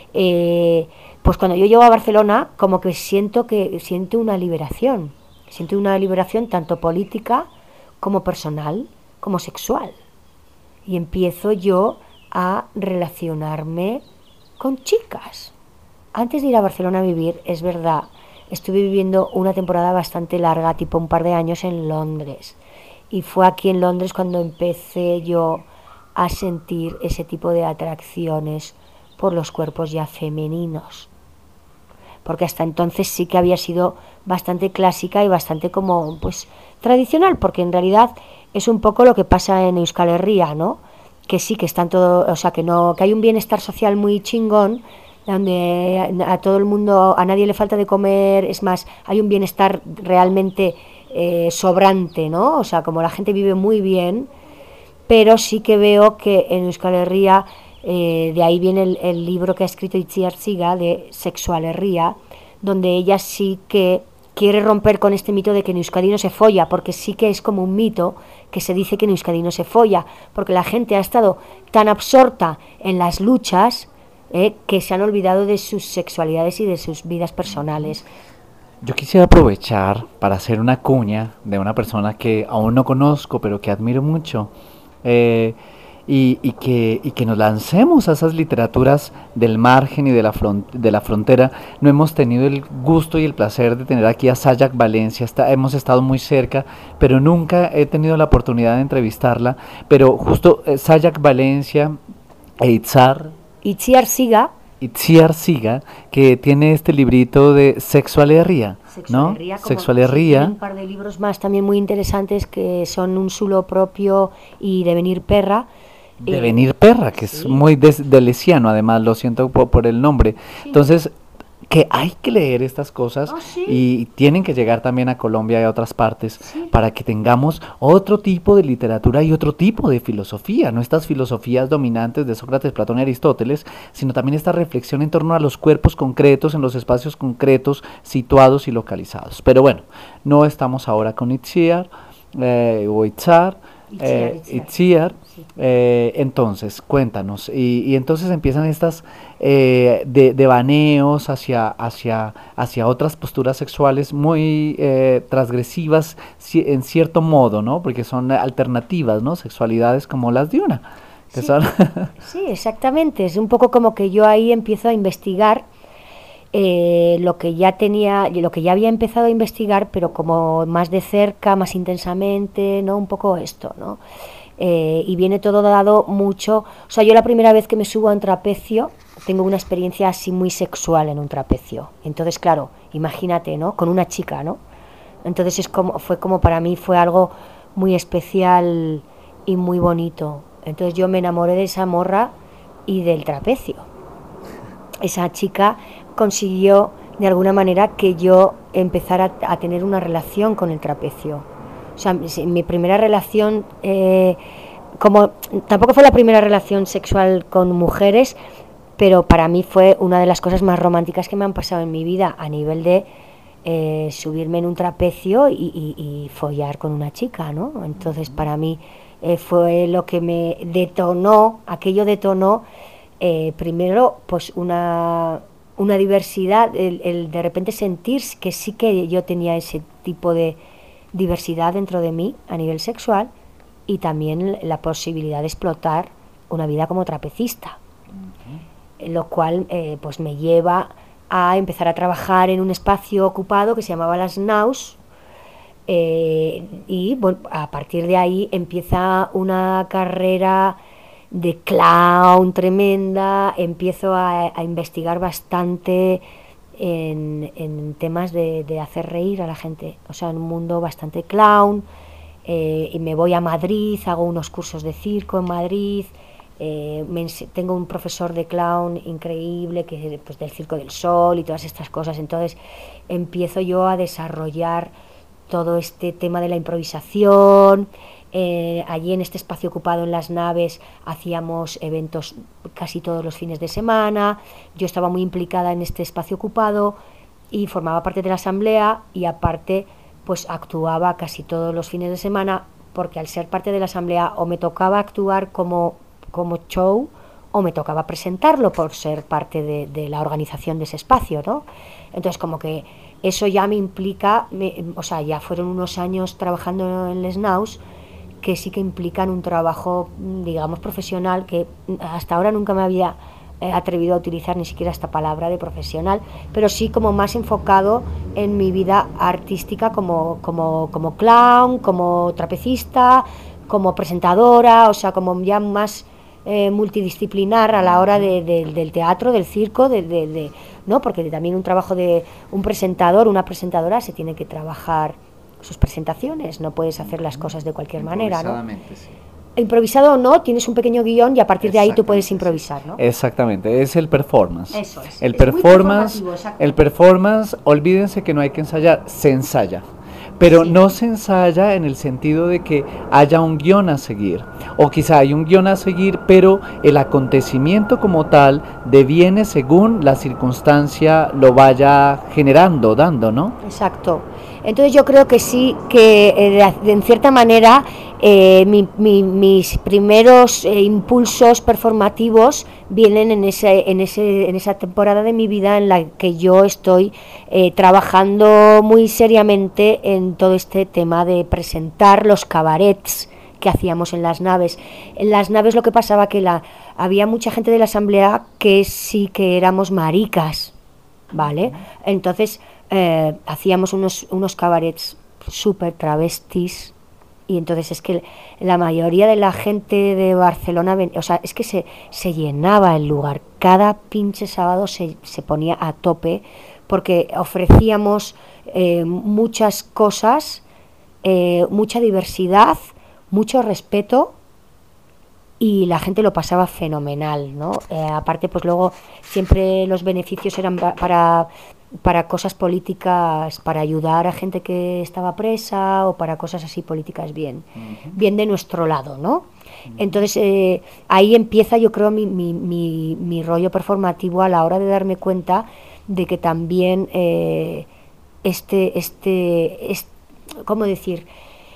eh, pues cuando yo llego a Barcelona, como que siento que siento una liberación, siento una liberación tanto política como personal, como sexual. Y empiezo yo a relacionarme con chicas. Antes de ir a Barcelona a vivir, es verdad, estuve viviendo una temporada bastante larga, tipo un par de años en Londres. Y fue aquí en Londres cuando empecé yo a sentir ese tipo de atracciones por los cuerpos ya femeninos. Porque hasta entonces sí que había sido bastante clásica y bastante como, pues, tradicional, porque en realidad es un poco lo que pasa en Euskal Herria, ¿no? Que sí, que están todo, o sea, que no, que hay un bienestar social muy chingón, donde a, a todo el mundo, a nadie le falta de comer, es más, hay un bienestar realmente eh, sobrante, ¿no? O sea, como la gente vive muy bien, pero sí que veo que en Euskal Herria, eh, de ahí viene el, el libro que ha escrito Itziar Ziga, de Sexual Herria, donde ella sí que quiere romper con este mito de que en Euskadi no se folla, porque sí que es como un mito que se dice que en Euskadi no se folla, porque la gente ha estado tan absorta en las luchas eh, que se han olvidado de sus sexualidades y de sus vidas personales. Yo quisiera aprovechar para hacer una cuña de una persona que aún no conozco, pero que admiro mucho, eh, y, y, que, y que nos lancemos a esas literaturas del margen y de la, front, de la frontera. No hemos tenido el gusto y el placer de tener aquí a Sayak Valencia, está, hemos estado muy cerca, pero nunca he tenido la oportunidad de entrevistarla. Pero justo eh, Sayak Valencia e Itzar... Itziar Ziga, Itziar Siga, que tiene este librito de Sexualerría, ¿no? Sexualerría, como- Sexualerría. sí, tiene un par de libros más también muy interesantes que son Un Sulo Propio y Devenir Perra. Eh, Devenir Perra, que es sí. muy des- delesiano, además, lo siento po- por, el nombre. Sí. Entonces, que hay que leer estas cosas Oh, sí. y tienen que llegar también a Colombia y a otras partes Sí. para que tengamos otro tipo de literatura y otro tipo de filosofía, no estas filosofías dominantes de Sócrates, Platón y Aristóteles, sino también esta reflexión en torno a los cuerpos concretos, en los espacios concretos, situados y localizados. Pero bueno, no estamos ahora con Itziar eh, o Itzar, eh, Itziar, Itziar. Itziar. Sí. Eh, entonces, cuéntanos, y, y entonces empiezan estas eh, de, devaneos hacia, hacia, hacia otras posturas sexuales muy eh, transgresivas ci- en cierto modo, ¿no? Porque son alternativas, ¿no? Sexualidades como las de una. Que Sí. son Sí, exactamente. Es un poco como que yo ahí empiezo a investigar eh, lo que ya tenía, lo que ya había empezado a investigar, pero como más de cerca, más intensamente, ¿no? Un poco esto, ¿no? Eh, y viene todo dado mucho. O sea, yo la primera vez que me subo a un trapecio tengo una experiencia así muy sexual en un trapecio. Entonces, claro, imagínate, ¿no? Con una chica, ¿no? Entonces es como, fue como para mí fue algo muy especial y muy bonito. Entonces yo me enamoré de esa morra y del trapecio. Esa chica consiguió de alguna manera que yo empezara a, a tener una relación con el trapecio. O sea, mi, mi primera relación, eh, como tampoco fue la primera relación sexual con mujeres, pero para mí fue una de las cosas más románticas que me han pasado en mi vida, a nivel de eh, subirme en un trapecio y, y, y follar con una chica, ¿no? Entonces para mí eh, fue lo que me detonó, aquello detonó eh, primero pues una, una diversidad, el, el de repente sentir que sí que yo tenía ese tipo de diversidad dentro de mí a nivel sexual, y también la posibilidad de explotar una vida como trapecista, lo cual eh, pues me lleva a empezar a trabajar en un espacio ocupado que se llamaba Las Naus, eh, y bueno, a partir de ahí empieza una carrera de clown tremenda. Empiezo a, a investigar bastante en, en temas de, de hacer reír a la gente, o sea, en un mundo bastante clown, eh, y me voy a Madrid, hago unos cursos de circo en Madrid. Eh, me ens- tengo un profesor de clown increíble, que pues del Circo del Sol y todas estas cosas. Entonces empiezo yo a desarrollar todo este tema de la improvisación. Eh, allí en este espacio ocupado en Las Naves hacíamos eventos casi todos los fines de semana. Yo estaba muy implicada en este espacio ocupado y formaba parte de la asamblea, y aparte pues actuaba casi todos los fines de semana, porque al ser parte de la asamblea o me tocaba actuar como como show o me tocaba presentarlo por ser parte de, de la organización de ese espacio, ¿no? Entonces como que eso ya me implica, me, o sea, ya fueron unos años trabajando en Les Naus que sí que implican un trabajo, digamos, profesional, que hasta ahora nunca me había eh, atrevido a utilizar ni siquiera esta palabra de profesional, pero sí como más enfocado en mi vida artística como, como, como clown, como trapecista, como presentadora, o sea, como ya más Eh, multidisciplinar a la hora de, de, del teatro, del circo, de, de, de, ¿no? Porque también un trabajo de un presentador, una presentadora, se tiene que trabajar sus presentaciones, no puedes hacer las cosas de cualquier manera, ¿no? Sí. Improvisado o no, tienes un pequeño guión y a partir de ahí tú puedes improvisar, ¿no? Exactamente, es el performance. Eso es. El Es muy performance, performativo, exacto. el performance, olvídense que no hay que ensayar, se ensaya. Pero Sí. no se ensaya en el sentido de que haya un guión a seguir, o quizá hay un guión a seguir, pero el acontecimiento como tal deviene según la circunstancia lo vaya generando, dando, ¿no? Exacto. Entonces yo creo que sí, que eh, de, en cierta manera eh, mi, mi, mis primeros eh, impulsos performativos vienen en ese, en ese, en esa temporada de mi vida en la que yo estoy eh, trabajando muy seriamente en todo este tema de presentar los cabarets que hacíamos en Las Naves. En Las Naves lo que pasaba que la, había mucha gente de la asamblea que sí que éramos maricas, ¿vale? Entonces eh, hacíamos unos, unos cabarets súper travestis, Y entonces es que la mayoría de la gente de Barcelona, ven, o sea, es que se, se llenaba el lugar. Cada pinche sábado se, se ponía a tope porque ofrecíamos eh, muchas cosas, eh, mucha diversidad, mucho respeto y la gente lo pasaba fenomenal, ¿no? Eh, aparte, pues luego siempre los beneficios eran para... para cosas políticas, para ayudar a gente que estaba presa o para cosas así políticas bien, uh-huh. bien de nuestro lado, ¿no? Uh-huh. Entonces eh, ahí empieza yo creo mi, mi, mi, mi rollo performativo a la hora de darme cuenta de que también eh, este, este, este, ¿cómo decir?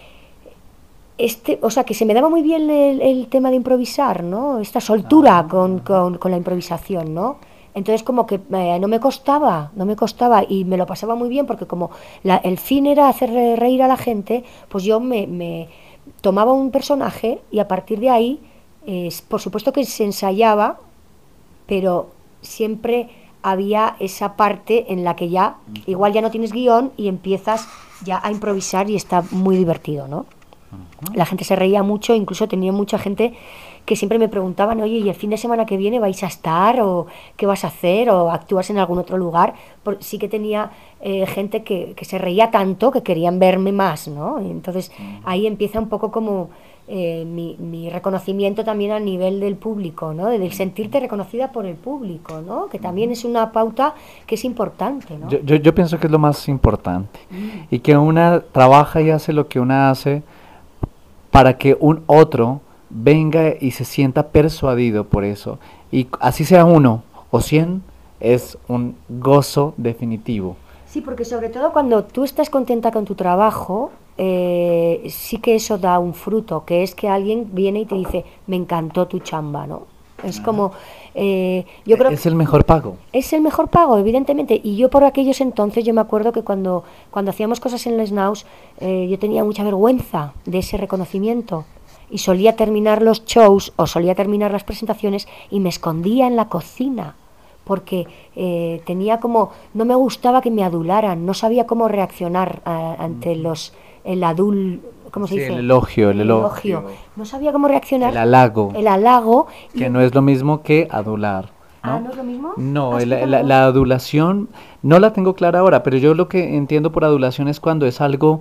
Este, o sea, que se me daba muy bien el, el tema de improvisar, ¿no? Esta soltura uh-huh. con, con, con la improvisación, ¿no? Entonces como que eh, no me costaba, no me costaba y me lo pasaba muy bien porque como la, el fin era hacer reír a la gente, pues yo me, me tomaba un personaje y a partir de ahí, eh, por supuesto que se ensayaba, pero siempre había esa parte en la que ya, igual ya no tienes guión y empiezas ya a improvisar y está muy divertido, ¿no? La gente se reía mucho, incluso tenía mucha gente que siempre me preguntaban, oye, ¿y el fin de semana que viene vais a estar? ¿O qué vas a hacer? ¿O actúas en algún otro lugar? Por, sí que tenía eh, gente que, que se reía tanto que querían verme más, ¿no? Y entonces ahí empieza un poco como eh, mi, mi reconocimiento también a nivel del público, ¿no? De, de sentirte reconocida por el público, ¿no? Que también es una pauta que es importante, ¿no? Yo, yo, yo pienso que es lo más importante. Mm. Y que una trabaja y hace lo que una hace para que un otro venga y se sienta persuadido por eso. Y así sea uno o cien, es un gozo definitivo. Sí, porque sobre todo cuando tú estás contenta con tu trabajo, eh, sí que eso da un fruto, que es que alguien viene y te dice, me encantó tu chamba, ¿no? Es como, eh, yo creo es el mejor pago. Es el mejor pago, evidentemente. Y yo por aquellos entonces, yo me acuerdo que cuando, cuando hacíamos cosas en Les Naus, eh, yo tenía mucha vergüenza de ese reconocimiento. Y solía terminar los shows o solía terminar las presentaciones y me escondía en la cocina. Porque eh, tenía como, no me gustaba que me adularan, no sabía cómo reaccionar a, ante los, el adul, ¿cómo se sí, dice? El elogio, el, el elogio. elogio. No sabía cómo reaccionar. El halago. El halago. Que y... no es lo mismo que adular, ¿no? Ah, ¿no es lo mismo? No, la, la, la adulación, no la tengo clara ahora, pero yo lo que entiendo por adulación es cuando es algo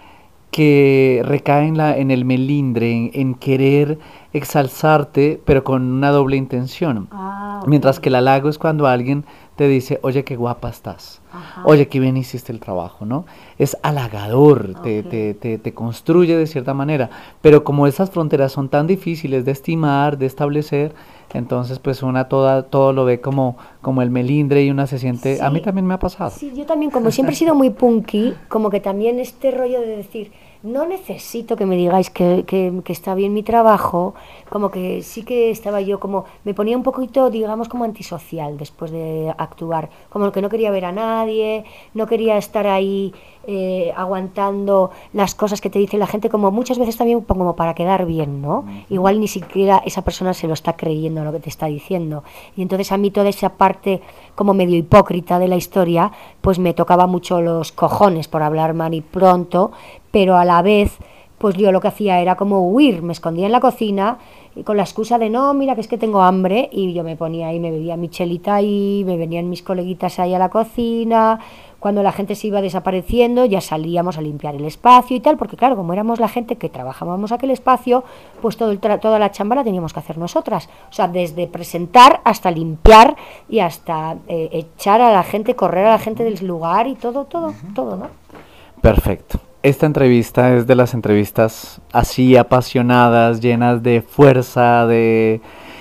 que recae en, la, en el melindre, en, en querer exalzarte, pero con una doble intención. Ah, okay. Mientras que el halago es cuando alguien te dice, oye, qué guapa estás, Ajá. oye, qué bien hiciste el trabajo, ¿no? Es halagador, Okay. te, te, te, te construye de cierta manera, pero como esas fronteras son tan difíciles de estimar, de establecer, entonces pues una toda, todo lo ve como, como el melindre y una se siente, sí. A mí también me ha pasado. Sí, yo también, como siempre he sido muy punky, como que también este rollo de decir, no necesito que me digáis que, que, que está bien mi trabajo, como que sí que estaba yo como, me ponía un poquito, digamos, como antisocial después de actuar, como que no quería ver a nadie, no quería estar ahí eh, aguantando las cosas que te dice la gente, como muchas veces también como para quedar bien, ¿no? Uh-huh. Igual ni siquiera esa persona se lo está creyendo lo que te está diciendo, y entonces a mí toda esa parte como medio hipócrita de la historia, pues me tocaba mucho los cojones, por hablar mal y pronto, pero a la vez, pues yo lo que hacía era como huir, me escondía en la cocina y con la excusa de no, mira que es que tengo hambre, y yo me ponía ahí, me bebía mi chelita ahí, me venían mis coleguitas ahí a la cocina, cuando la gente se iba desapareciendo ya salíamos a limpiar el espacio y tal, porque claro, como éramos la gente que trabajábamos aquel espacio, pues todo el tra- toda la chamba la teníamos que hacer nosotras, o sea, desde presentar hasta limpiar y hasta eh, echar a la gente, correr a la gente del lugar y todo, todo, uh-huh. todo, ¿no? Perfecto. Esta entrevista es de las entrevistas así apasionadas, llenas de fuerza, de...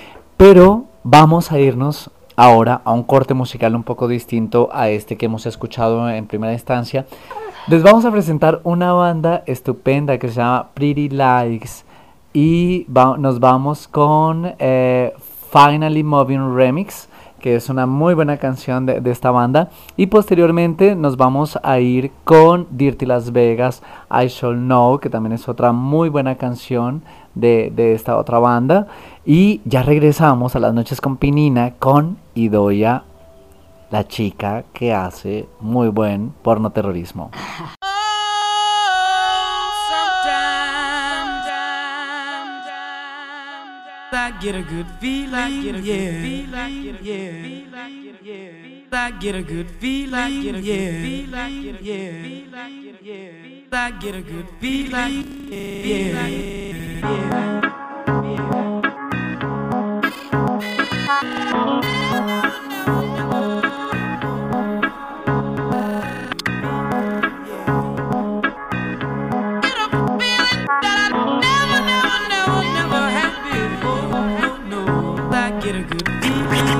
pero vamos a irnos ahora a un corte musical un poco distinto a este que hemos escuchado en primera instancia. Les vamos a presentar una banda estupenda que se llama Pretty Lies y va, nos vamos con eh, Finally Moving Remix, que es una muy buena canción de, de esta banda, y posteriormente nos vamos a ir con Dirty Las Vegas, I Shall Know, que también es otra muy buena canción de, de esta otra banda, y ya regresamos a Las Noches con Pinina con Idoia, la chica que hace muy buen pornoterrorismo. Oh, sometimes get a good feeling, get a good feeling, yeah. I get a good feeling, get a good feeling, yeah. I get a good feeling, yeah. Get a good feeling,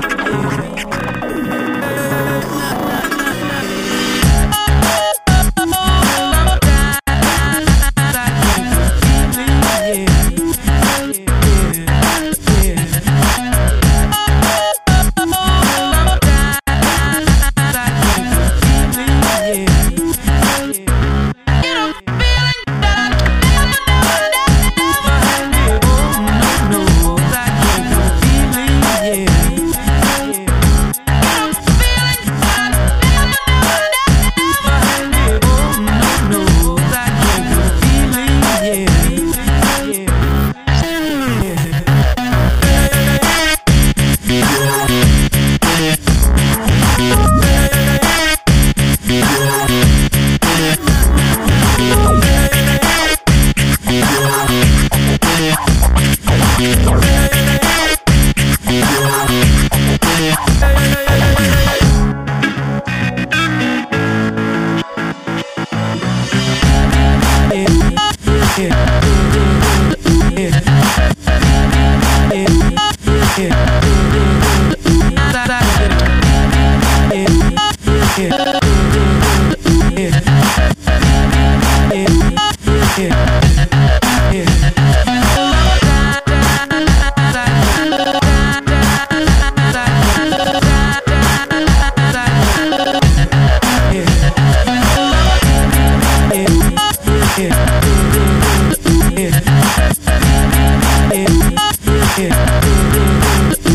yeah.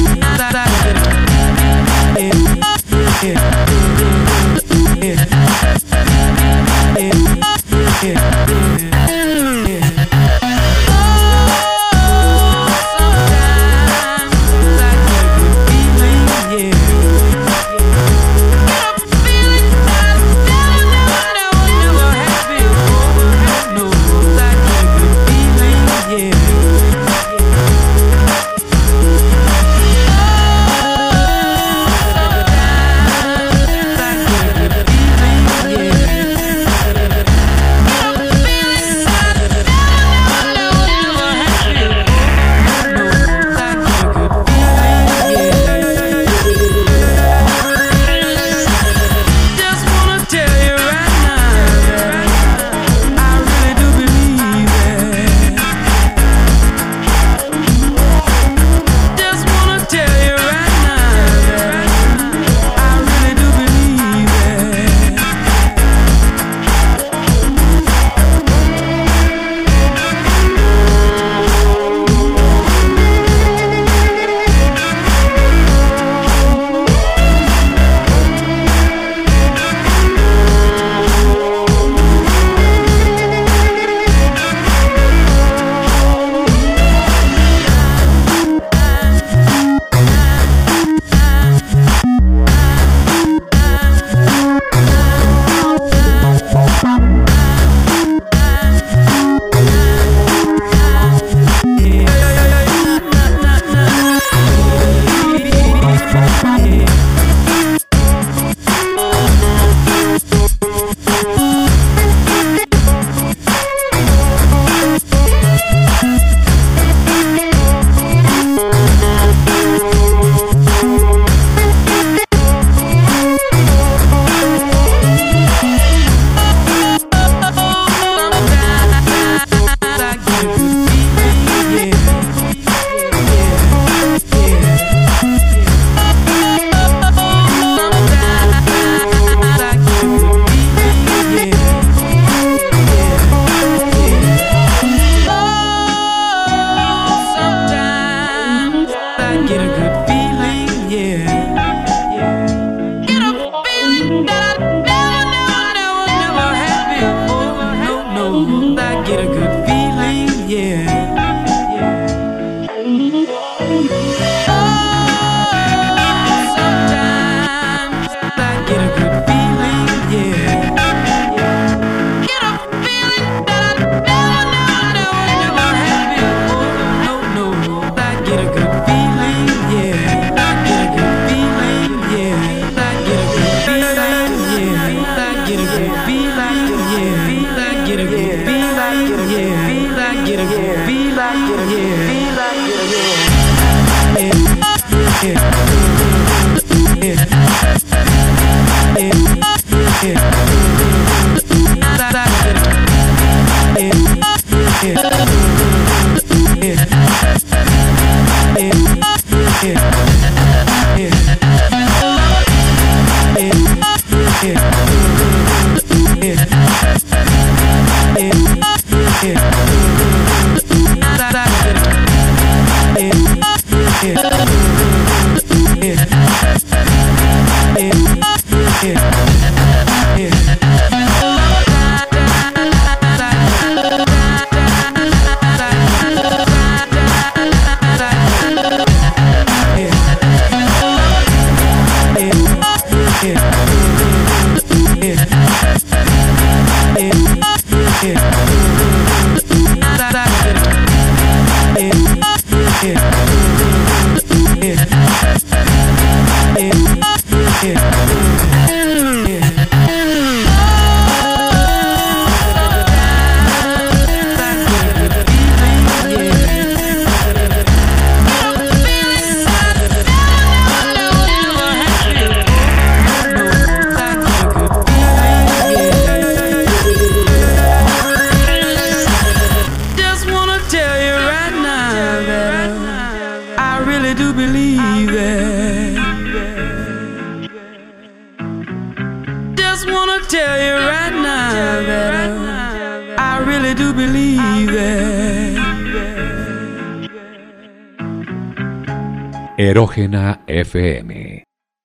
Erógena F M.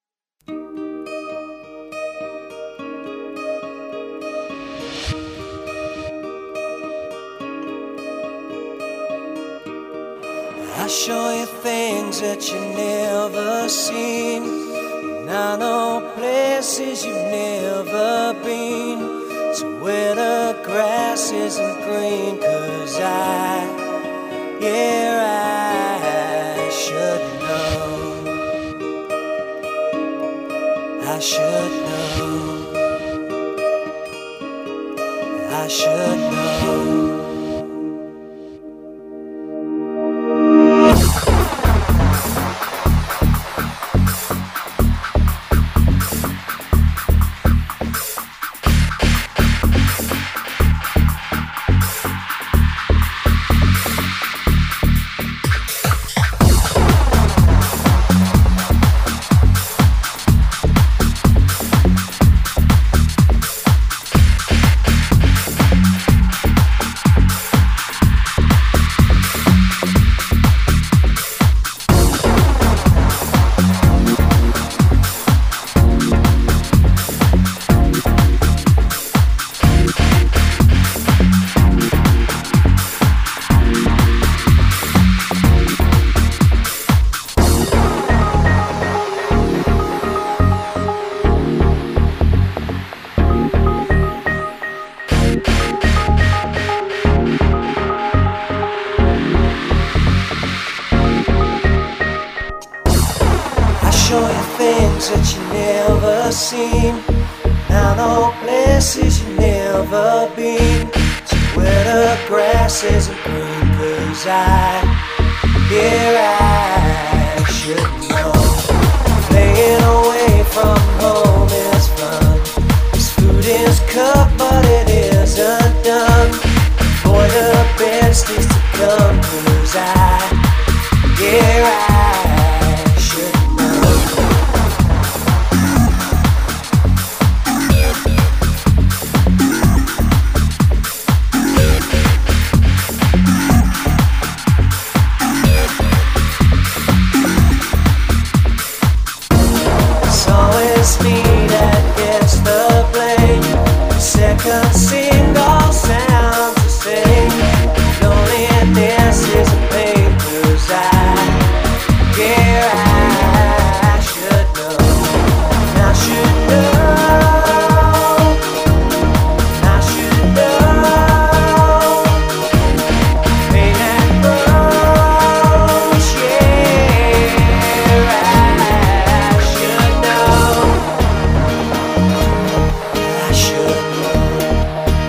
I show you things that you never seen, and I know places you've never been, so where the grass isn't green, 'cause I, yeah, I should know, I should know, I should know. That you never seen, now no places you never been, to where the grass isn't green, 'cause I, here I should know. Playing away from home is fun, this food is cooked but it isn't done. Boy, the best is to come, 'cause I, here I single sound to sing. Loneliness is a pain, 'cause I, yeah, I should know, I should know, I should know. Pain and grows, yeah, I should know, I should know.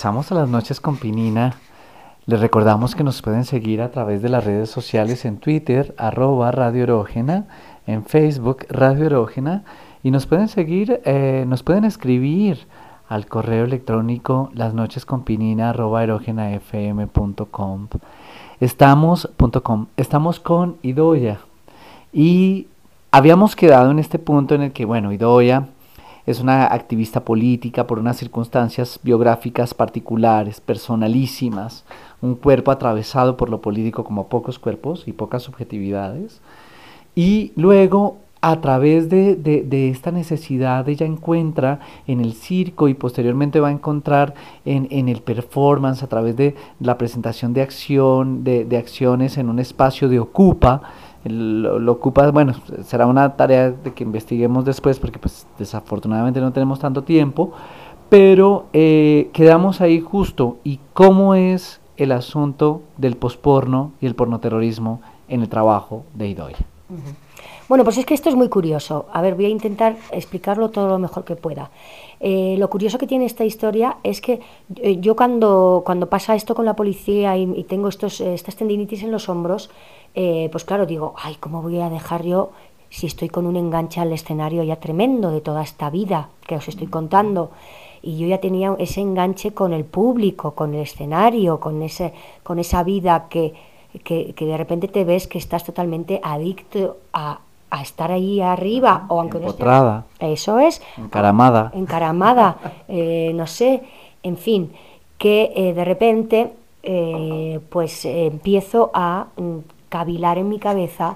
regresamos a las noches con Pinina. Les recordamos que nos pueden seguir a través de las redes sociales en Twitter, arroba Radio Erógena, en Facebook, Radio Erógena, y nos pueden seguir, eh, nos pueden escribir al correo electrónico lasnochesconpinina arroba erogenafm punto com. Estamos, punto com, estamos con Idoia y habíamos quedado en este punto en el que, bueno, Idoia es una activista política por unas circunstancias biográficas particulares, personalísimas, un cuerpo atravesado por lo político como pocos cuerpos y pocas subjetividades, y luego a través de, de, de esta necesidad ella encuentra en el circo y posteriormente va a encontrar en, en el performance a través de la presentación de acción, de, de acciones en un espacio de Ocupa. Lo, lo ocupa, bueno, será una tarea de que investiguemos después porque pues desafortunadamente no tenemos tanto tiempo, pero eh, quedamos ahí justo. ¿Y cómo es el asunto del posporno y el pornoterrorismo en el trabajo de Idoia? Uh-huh. Bueno, pues es que esto es muy curioso. A ver, voy a intentar explicarlo todo lo mejor que pueda. Eh, lo curioso que tiene esta historia es que eh, yo cuando, cuando pasa esto con la policía y, y tengo estos, eh, estas tendinitis en los hombros, Eh, pues claro, digo, ay, ¿cómo voy a dejar yo si estoy con un enganche al escenario ya tremendo de toda esta vida que os estoy contando? Y yo ya tenía ese enganche con el público, con el escenario, con ese, con esa vida que, que, que de repente te ves que estás totalmente adicto a, a estar ahí arriba, o aunque Empotrada. no estés, eso es, encaramada, encaramada, eh, no sé, en fin, que eh, de repente eh, pues eh, empiezo a cavilar en mi cabeza,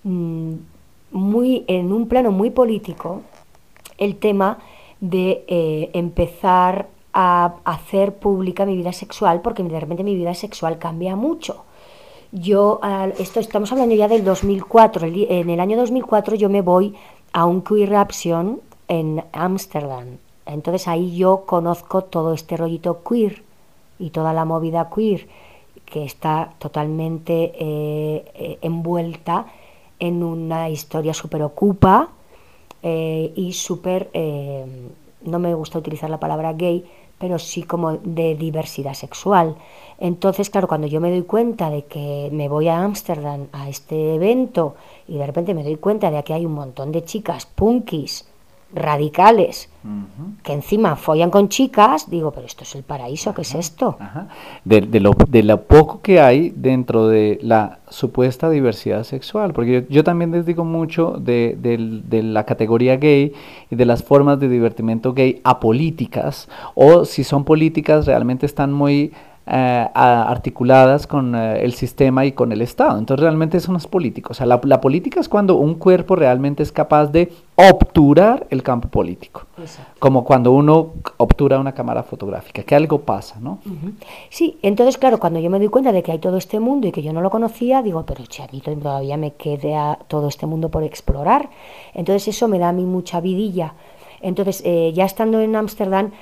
muy en un plano muy político, el tema de eh, empezar a hacer pública mi vida sexual, porque de repente mi vida sexual cambia mucho. Yo, esto estamos hablando ya del dos mil cuatro, en el año dos mil cuatro yo me voy a un queerraption en Ámsterdam, entonces ahí yo conozco todo este rollito queer y toda la movida queer, que está totalmente eh, eh, envuelta en una historia súper ocupa eh, y súper, eh, no me gusta utilizar la palabra gay, pero sí como de diversidad sexual. Entonces, claro, cuando yo me doy cuenta de que me voy a Ámsterdam a este evento y de repente me doy cuenta de que hay un montón de chicas punkis, radicales, uh-huh, que encima follan con chicas, digo, pero esto es el paraíso, ajá, ¿qué es esto? Ajá. De, de, lo, de lo poco que hay dentro de la supuesta diversidad sexual, porque yo, yo también les digo mucho de, de, de la categoría gay y de las formas de divertimento gay apolíticas, o si son políticas realmente están muy Eh, articuladas con eh, el sistema y con el Estado. Entonces realmente eso no es político. O sea, la, la política es cuando un cuerpo realmente es capaz de obturar el campo político. Exacto. Como cuando uno obtura una cámara fotográfica, que algo pasa, ¿no? Uh-huh. Sí, entonces claro, cuando yo me doy cuenta de que hay todo este mundo y que yo no lo conocía, digo, pero che, a mí todavía me queda todo este mundo por explorar. Entonces eso me da a mí mucha vidilla. Entonces, eh, ya estando en Ámsterdam,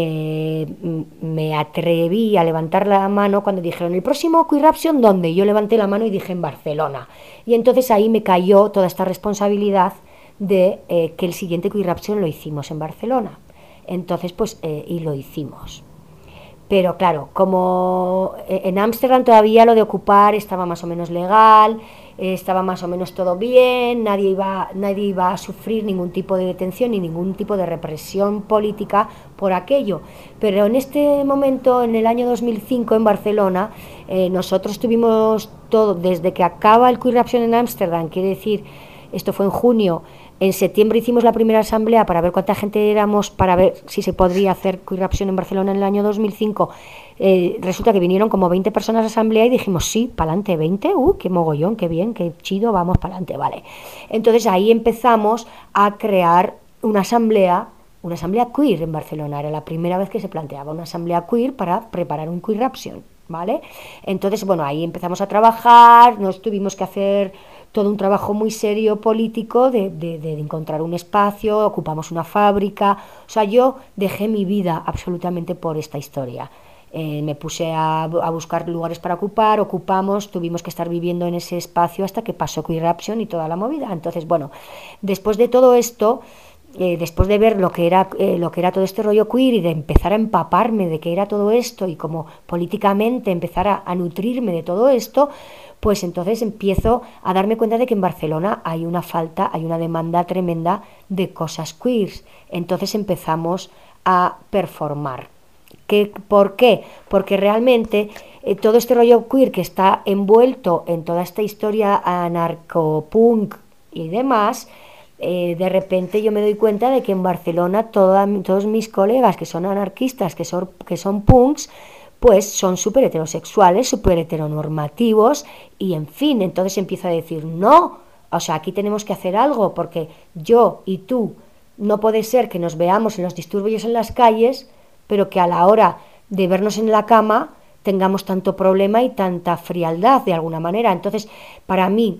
eh, me atreví a levantar la mano cuando dijeron, ¿el próximo queerraption dónde? Y yo levanté la mano y dije, en Barcelona. Y entonces ahí me cayó toda esta responsabilidad de eh, que el siguiente queerraption lo hicimos en Barcelona. Entonces, pues, eh, y lo hicimos. Pero claro, como en Ámsterdam todavía lo de ocupar estaba más o menos legal, estaba más o menos todo bien, nadie iba, nadie iba a sufrir ningún tipo de detención ni ningún tipo de represión política por aquello. Pero en este momento, en el año dos mil cinco en Barcelona, eh, nosotros tuvimos todo, desde que acaba el queerraption en Ámsterdam, quiere decir, esto fue en junio, en septiembre hicimos la primera asamblea para ver cuánta gente éramos, para ver si se podría hacer queerraption en Barcelona en el año dos mil cinco. Eh, resulta que vinieron como veinte personas a la asamblea y dijimos, sí, pa'lante, veinte, uh, qué mogollón, qué bien, qué chido, vamos pa'lante, vale. Entonces ahí empezamos a crear una asamblea, una asamblea queer en Barcelona, era la primera vez que se planteaba una asamblea queer para preparar un queerraption, ¿vale? Entonces, bueno, ahí empezamos a trabajar, nos tuvimos que hacer todo un trabajo muy serio político de, de, de encontrar un espacio, ocupamos una fábrica, o sea, yo dejé mi vida absolutamente por esta historia. Eh, me puse a, a buscar lugares para ocupar, ocupamos, tuvimos que estar viviendo en ese espacio hasta que pasó queerraption y toda la movida. Entonces, bueno, después de todo esto, eh, después de ver lo que era eh, lo que era todo este rollo queer y de empezar a empaparme de qué era todo esto y como políticamente empezar a, a nutrirme de todo esto, pues entonces empiezo a darme cuenta de que en Barcelona hay una falta, hay una demanda tremenda de cosas queers. Entonces empezamos a performar. ¿Qué, ¿Por qué? Porque realmente eh, todo este rollo queer que está envuelto en toda esta historia anarcopunk y demás, eh, de repente yo me doy cuenta de que en Barcelona toda, todos mis colegas que son anarquistas, que son, que son punks, pues son súper heterosexuales, súper heteronormativos y en fin, entonces empiezo a decir no, o sea, aquí tenemos que hacer algo porque yo y tú no puede ser que nos veamos en los disturbios en las calles, pero que a la hora de vernos en la cama tengamos tanto problema y tanta frialdad de alguna manera. Entonces, para mí,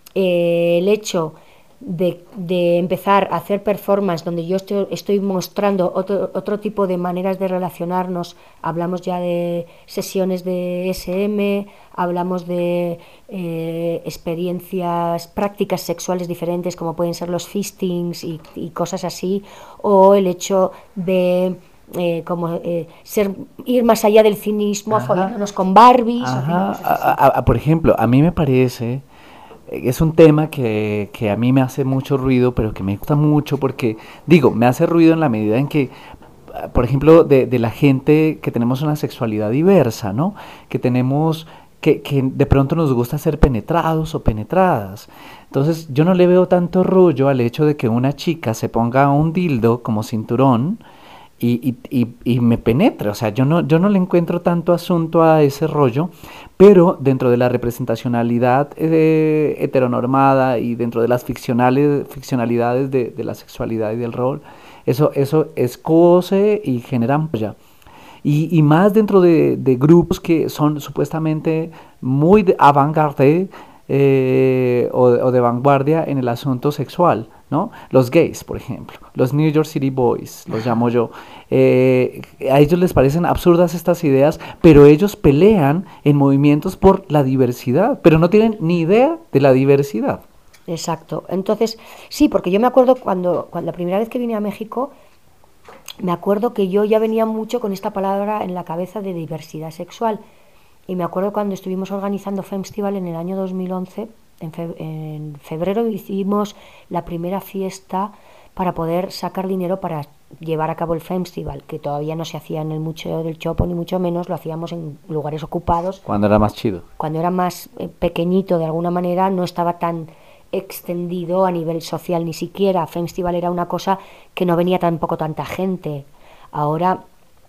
eh, el hecho de, de empezar a hacer performance donde yo estoy, estoy mostrando otro, otro tipo de maneras de relacionarnos, hablamos ya de sesiones de ese eme, hablamos de eh, experiencias, prácticas sexuales diferentes como pueden ser los fistings y, y cosas así, o el hecho de Eh, como eh, ser ir más allá del cinismo, a follarnos con Barbies. Ajá. A, a, a, por ejemplo, a mí me parece, es un tema que, que a mí me hace mucho ruido, pero que me gusta mucho porque, digo, me hace ruido en la medida en que, por ejemplo, de, de la gente que tenemos una sexualidad diversa, ¿no? Que tenemos... Que, que de pronto nos gusta ser penetrados o penetradas. Entonces yo no le veo tanto rollo al hecho de que una chica se ponga un dildo como cinturón Y, y, y, y me penetra, o sea, yo no, yo no le encuentro tanto asunto a ese rollo, pero dentro de la representacionalidad eh, heteronormada y dentro de las ficcionales, ficcionalidades de, de la sexualidad y del rol, eso, eso escoce y genera ampolla. Y, y más dentro de, de grupos que son supuestamente muy avant-garde eh, o, o de vanguardia en el asunto sexual, ¿no? Los gays, por ejemplo, los New York City Boys, los llamo yo, eh, a ellos les parecen absurdas estas ideas, pero ellos pelean en movimientos por la diversidad, pero no tienen ni idea de la diversidad. Exacto, entonces, sí, porque yo me acuerdo cuando, cuando la primera vez que vine a México, me acuerdo que yo ya venía mucho con esta palabra en la cabeza de diversidad sexual, y me acuerdo cuando estuvimos organizando Femstival en el año dos mil once, En, fe, en febrero hicimos la primera fiesta para poder sacar dinero para llevar a cabo el Femstival, que todavía no se hacía en el Museo del Chopo, ni mucho menos, lo hacíamos en lugares ocupados. Cuando era más chido. Cuando era más eh, pequeñito, de alguna manera, no estaba tan extendido a nivel social ni siquiera. Femstival era una cosa que no venía tampoco tanta gente. Ahora...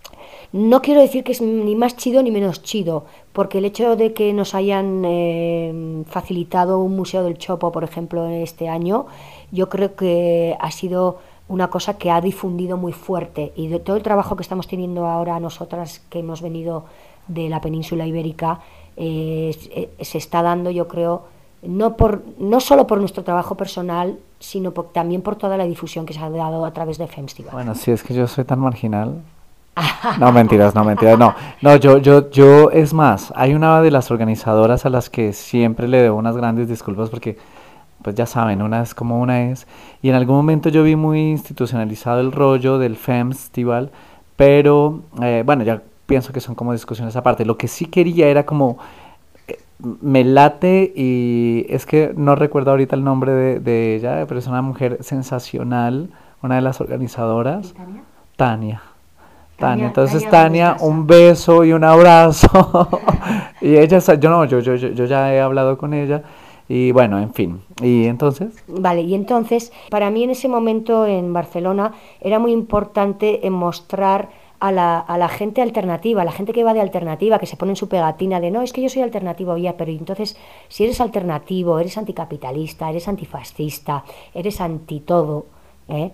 No quiero decir que es ni más chido ni menos chido, porque el hecho de que nos hayan eh, facilitado un Museo del Chopo, por ejemplo, este año, yo creo que ha sido una cosa que ha difundido muy fuerte. Y de todo el trabajo que estamos teniendo ahora nosotras, que hemos venido de la península ibérica, eh, se está dando, yo creo, no, por, no solo por nuestro trabajo personal, sino por, también por toda la difusión que se ha dado a través de Femstival. Bueno, si es que yo soy tan marginal... No, mentiras, no, mentiras, no, no, yo, yo, yo, es más, hay una de las organizadoras a las que siempre le debo unas grandes disculpas porque, pues ya saben, una es como una es, y en algún momento yo vi muy institucionalizado el rollo del Femstival, pero, eh, bueno, ya pienso que son como discusiones aparte. Lo que sí quería era como, eh, me late, y es que no recuerdo ahorita el nombre de, de ella, pero es una mujer sensacional, una de las organizadoras, ¿Tania? Tania. Tania, entonces Tania, Tania, un beso y un abrazo. Y ella, yo no, yo, yo, yo ya he hablado con ella. Y bueno, en fin. ¿Y entonces? Vale, y entonces, para mí en ese momento en Barcelona era muy importante mostrar a la, a la gente alternativa, a la gente que va de alternativa, que se pone en su pegatina de no, es que yo soy alternativo, ya, pero entonces, si eres alternativo, eres anticapitalista, eres antifascista, eres anti todo, ¿eh?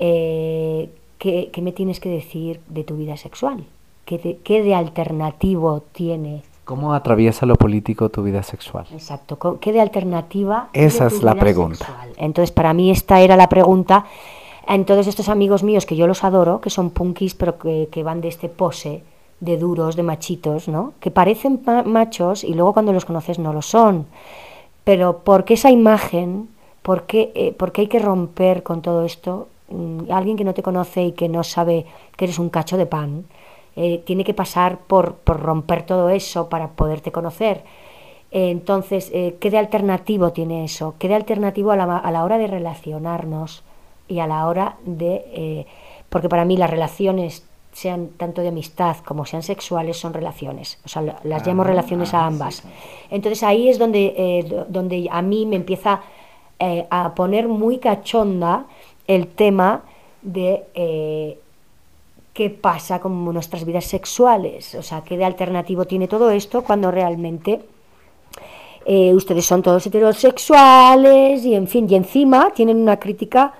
eh ¿Qué, ¿Qué me tienes que decir de tu vida sexual? ¿Qué de, qué de alternativo tiene? ¿Cómo atraviesa lo político tu vida sexual? Exacto, ¿qué de alternativa? Esa es la pregunta. Sexual? Entonces, para mí esta era la pregunta. Entonces, estos amigos míos, que yo los adoro, que son punkis, pero que, que van de este pose, de duros, de machitos, ¿no? Que parecen ma- machos y luego cuando los conoces no lo son. Pero, ¿por qué esa imagen? ¿Por qué, eh, ¿por qué hay que romper con todo esto? mm, alguien que no te conoce y que no sabe que eres un cacho de pan, eh, tiene que pasar por, por romper todo eso para poderte conocer. Eh, entonces, eh, ¿qué de alternativo tiene eso? ¿Qué de alternativo a la, a la hora de relacionarnos y a la hora de... Eh, porque para mí las relaciones, sean tanto de amistad como sean sexuales, son relaciones. O sea, las ah, llamo relaciones ah, a ambas. Sí, sí. Entonces ahí es donde, eh, donde a mí me empieza eh, a poner muy cachonda el tema de eh, qué pasa con nuestras vidas sexuales. O sea, qué de alternativo tiene todo esto cuando realmente eh, ustedes son todos heterosexuales y en fin, y encima tienen una crítica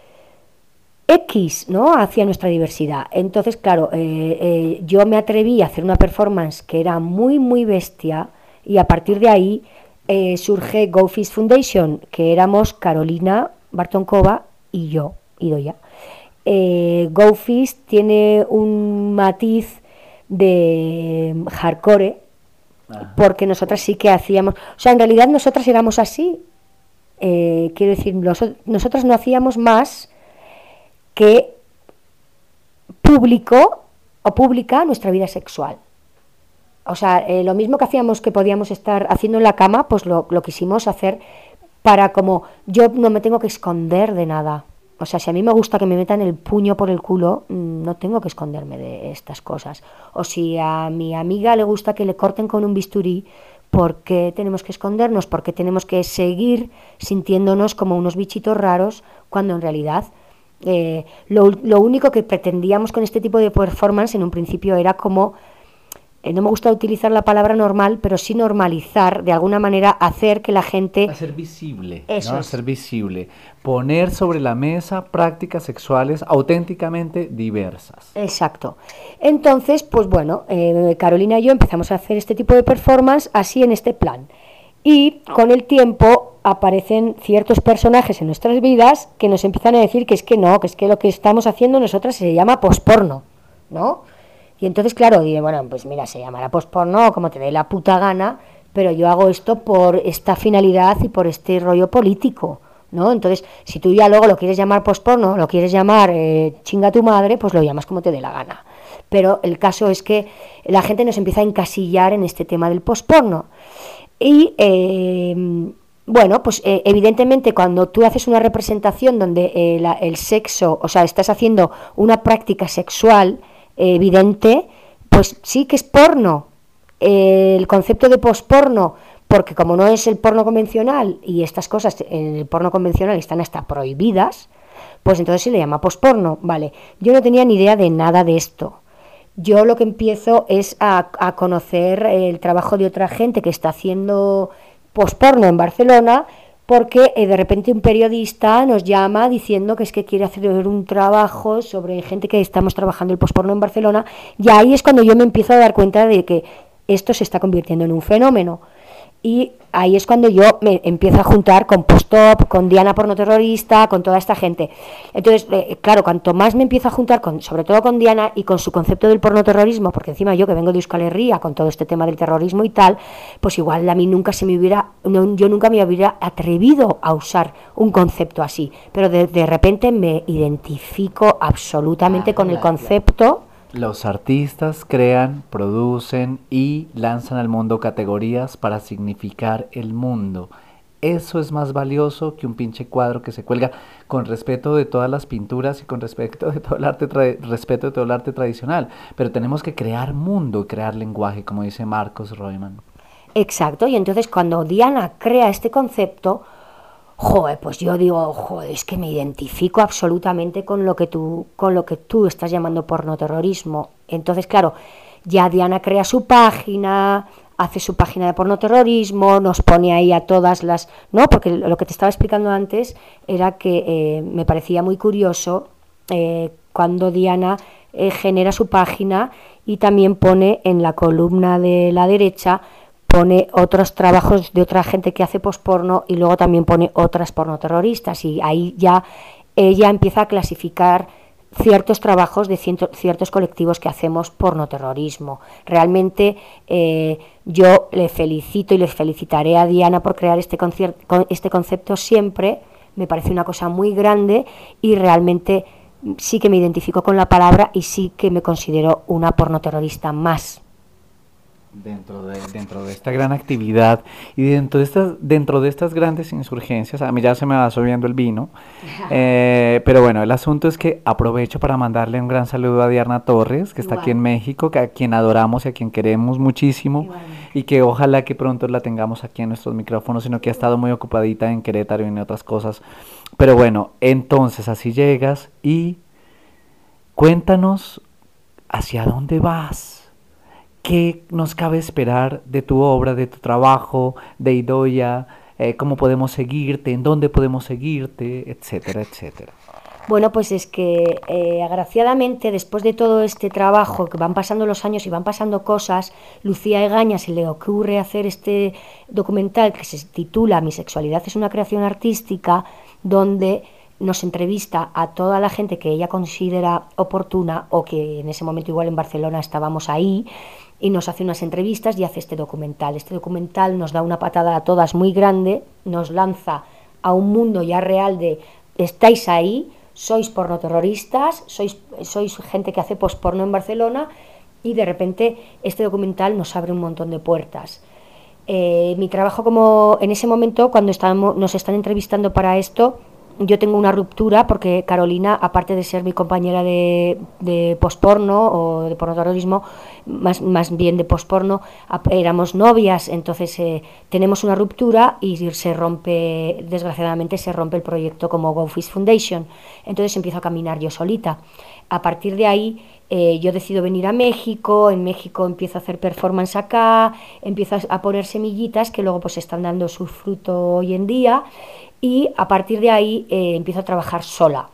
X, ¿no?, hacia nuestra diversidad. Entonces, claro, eh, eh, yo me atreví a hacer una performance que era muy, muy bestia, y a partir de ahí eh, surge Go Fist Foundation, que éramos Carolina Bartonkova y yo, Idoia. Eh, Go Fist tiene un matiz de hardcore, porque nosotras sí que hacíamos, o sea, en realidad nosotras éramos así, eh, quiero decir, nos, nosotras no hacíamos más que público o pública nuestra vida sexual. O sea, eh, lo mismo que hacíamos que podíamos estar haciendo en la cama, pues lo, lo quisimos hacer para como yo no me tengo que esconder de nada. O sea, si a mí me gusta que me metan el puño por el culo, no tengo que esconderme de estas cosas. O si a mi amiga le gusta que le corten con un bisturí, ¿por qué tenemos que escondernos? ¿Por qué tenemos que seguir sintiéndonos como unos bichitos raros cuando en realidad... Eh, lo, lo único que pretendíamos con este tipo de performance en un principio era como, eh, no me gusta utilizar la palabra normal, pero sí normalizar, de alguna manera hacer que la gente... Hacer visible, Eso ¿no? es. Hacer visible, poner sobre la mesa prácticas sexuales auténticamente diversas. Exacto. Entonces, pues bueno, eh, Carolina y yo empezamos a hacer este tipo de performance así en este plan. Y con el tiempo aparecen ciertos personajes en nuestras vidas que nos empiezan a decir que es que no, que es que lo que estamos haciendo nosotras se llama posporno, ¿no? Y entonces, claro, diré, bueno, pues mira, se llamará posporno como te dé la puta gana, pero yo hago esto por esta finalidad y por este rollo político, ¿no? Entonces, si tú ya luego lo quieres llamar posporno, lo quieres llamar eh, chinga tu madre, pues lo llamas como te dé la gana. Pero el caso es que la gente nos empieza a encasillar en este tema del posporno. Y, eh, bueno, pues eh, evidentemente cuando tú haces una representación donde eh, la, el sexo, o sea, estás haciendo una práctica sexual eh, evidente, pues sí que es porno. Eh, el concepto de posporno, porque como no es el porno convencional y estas cosas en el porno convencional están hasta prohibidas, pues entonces se le llama posporno. Vale, yo no tenía ni idea de nada de esto. Yo lo que empiezo es a, a conocer el trabajo de otra gente que está haciendo posporno en Barcelona, porque eh, de repente un periodista nos llama diciendo que es que quiere hacer un trabajo sobre gente que estamos trabajando el posporno en Barcelona, y ahí es cuando yo me empiezo a dar cuenta de que esto se está convirtiendo en un fenómeno. Y ahí es cuando yo me empiezo a juntar con Postop, con Diana Pornoterrorista, con toda esta gente. Entonces, eh, claro, cuanto más me empiezo a juntar, con, sobre todo con Diana y con su concepto del pornoterrorismo, porque encima yo que vengo de Euskal Herria con todo este tema del terrorismo y tal, pues igual a mí nunca se me hubiera, no, yo nunca me hubiera atrevido a usar un concepto así. Pero de, de repente me identifico absolutamente ah, con el concepto. Los artistas crean, producen y lanzan al mundo categorías para significar el mundo. Eso es más valioso que un pinche cuadro que se cuelga, con respeto de todas las pinturas y con respeto de todo el arte, tra- respeto de todo el arte tradicional. Pero tenemos que crear mundo y crear lenguaje, como dice Marcos Reutemann. Exacto, y entonces cuando Diana crea este concepto, joder, pues yo digo, joder, es que me identifico absolutamente con lo que tú, con lo que tú estás llamando pornoterrorismo. Entonces, claro, ya Diana crea su página, hace su página de pornoterrorismo, nos pone ahí a todas las... No, porque lo que te estaba explicando antes era que eh, me parecía muy curioso eh, cuando Diana eh, genera su página y también pone en la columna de la derecha, pone otros trabajos de otra gente que hace posporno y luego también pone otras pornoterroristas, y ahí ya ella empieza a clasificar ciertos trabajos de ciento, ciertos colectivos que hacemos pornoterrorismo. Realmente eh, yo le felicito y les felicitaré a Diana por crear este, concier- este concepto siempre, me parece una cosa muy grande y realmente sí que me identifico con la palabra y sí que me considero una pornoterrorista más. Dentro de, dentro de esta gran actividad y dentro de estas, dentro de estas grandes insurgencias, a mí ya se me va subiendo el vino, eh, pero bueno, el asunto es que aprovecho para mandarle un gran saludo a Diana Torres, que está Igual. aquí en México, que a quien adoramos y a quien queremos muchísimo, Igual. y que ojalá que pronto la tengamos aquí en nuestros micrófonos, sino que ha estado muy ocupadita en Querétaro y en otras cosas. Pero bueno, entonces así llegas y cuéntanos hacia dónde vas. ¿Qué nos cabe esperar de tu obra, de tu trabajo, de Idoia? Eh, ¿Cómo podemos seguirte? ¿En dónde podemos seguirte? Etcétera, etcétera. Bueno, pues es que eh, agraciadamente después de todo este trabajo, que van pasando los años y van pasando cosas, Lucía Egaña se le ocurre hacer este documental que se titula Mi sexualidad es una creación artística, donde nos entrevista a toda la gente que ella considera oportuna o que en ese momento igual en Barcelona estábamos ahí, y nos hace unas entrevistas y hace este documental. Este documental nos da una patada a todas muy grande, nos lanza a un mundo ya real de estáis ahí, sois pornoterroristas, sois, sois gente que hace posporno en Barcelona, y de repente este documental nos abre un montón de puertas. Eh, mi trabajo como en ese momento, cuando estábamos, nos están entrevistando para esto, yo tengo una ruptura porque Carolina, aparte de ser mi compañera de, de posporno o de pornoterrorismo, más, más bien de posporno, éramos novias, entonces eh, tenemos una ruptura y se rompe, desgraciadamente se rompe el proyecto como Go Fish Foundation, entonces empiezo a caminar yo solita. A partir de ahí eh, yo decido venir a México, en México empiezo a hacer performance acá, empiezo a poner semillitas que luego pues están dando su fruto hoy en día, y a partir de ahí eh, empiezo a trabajar sola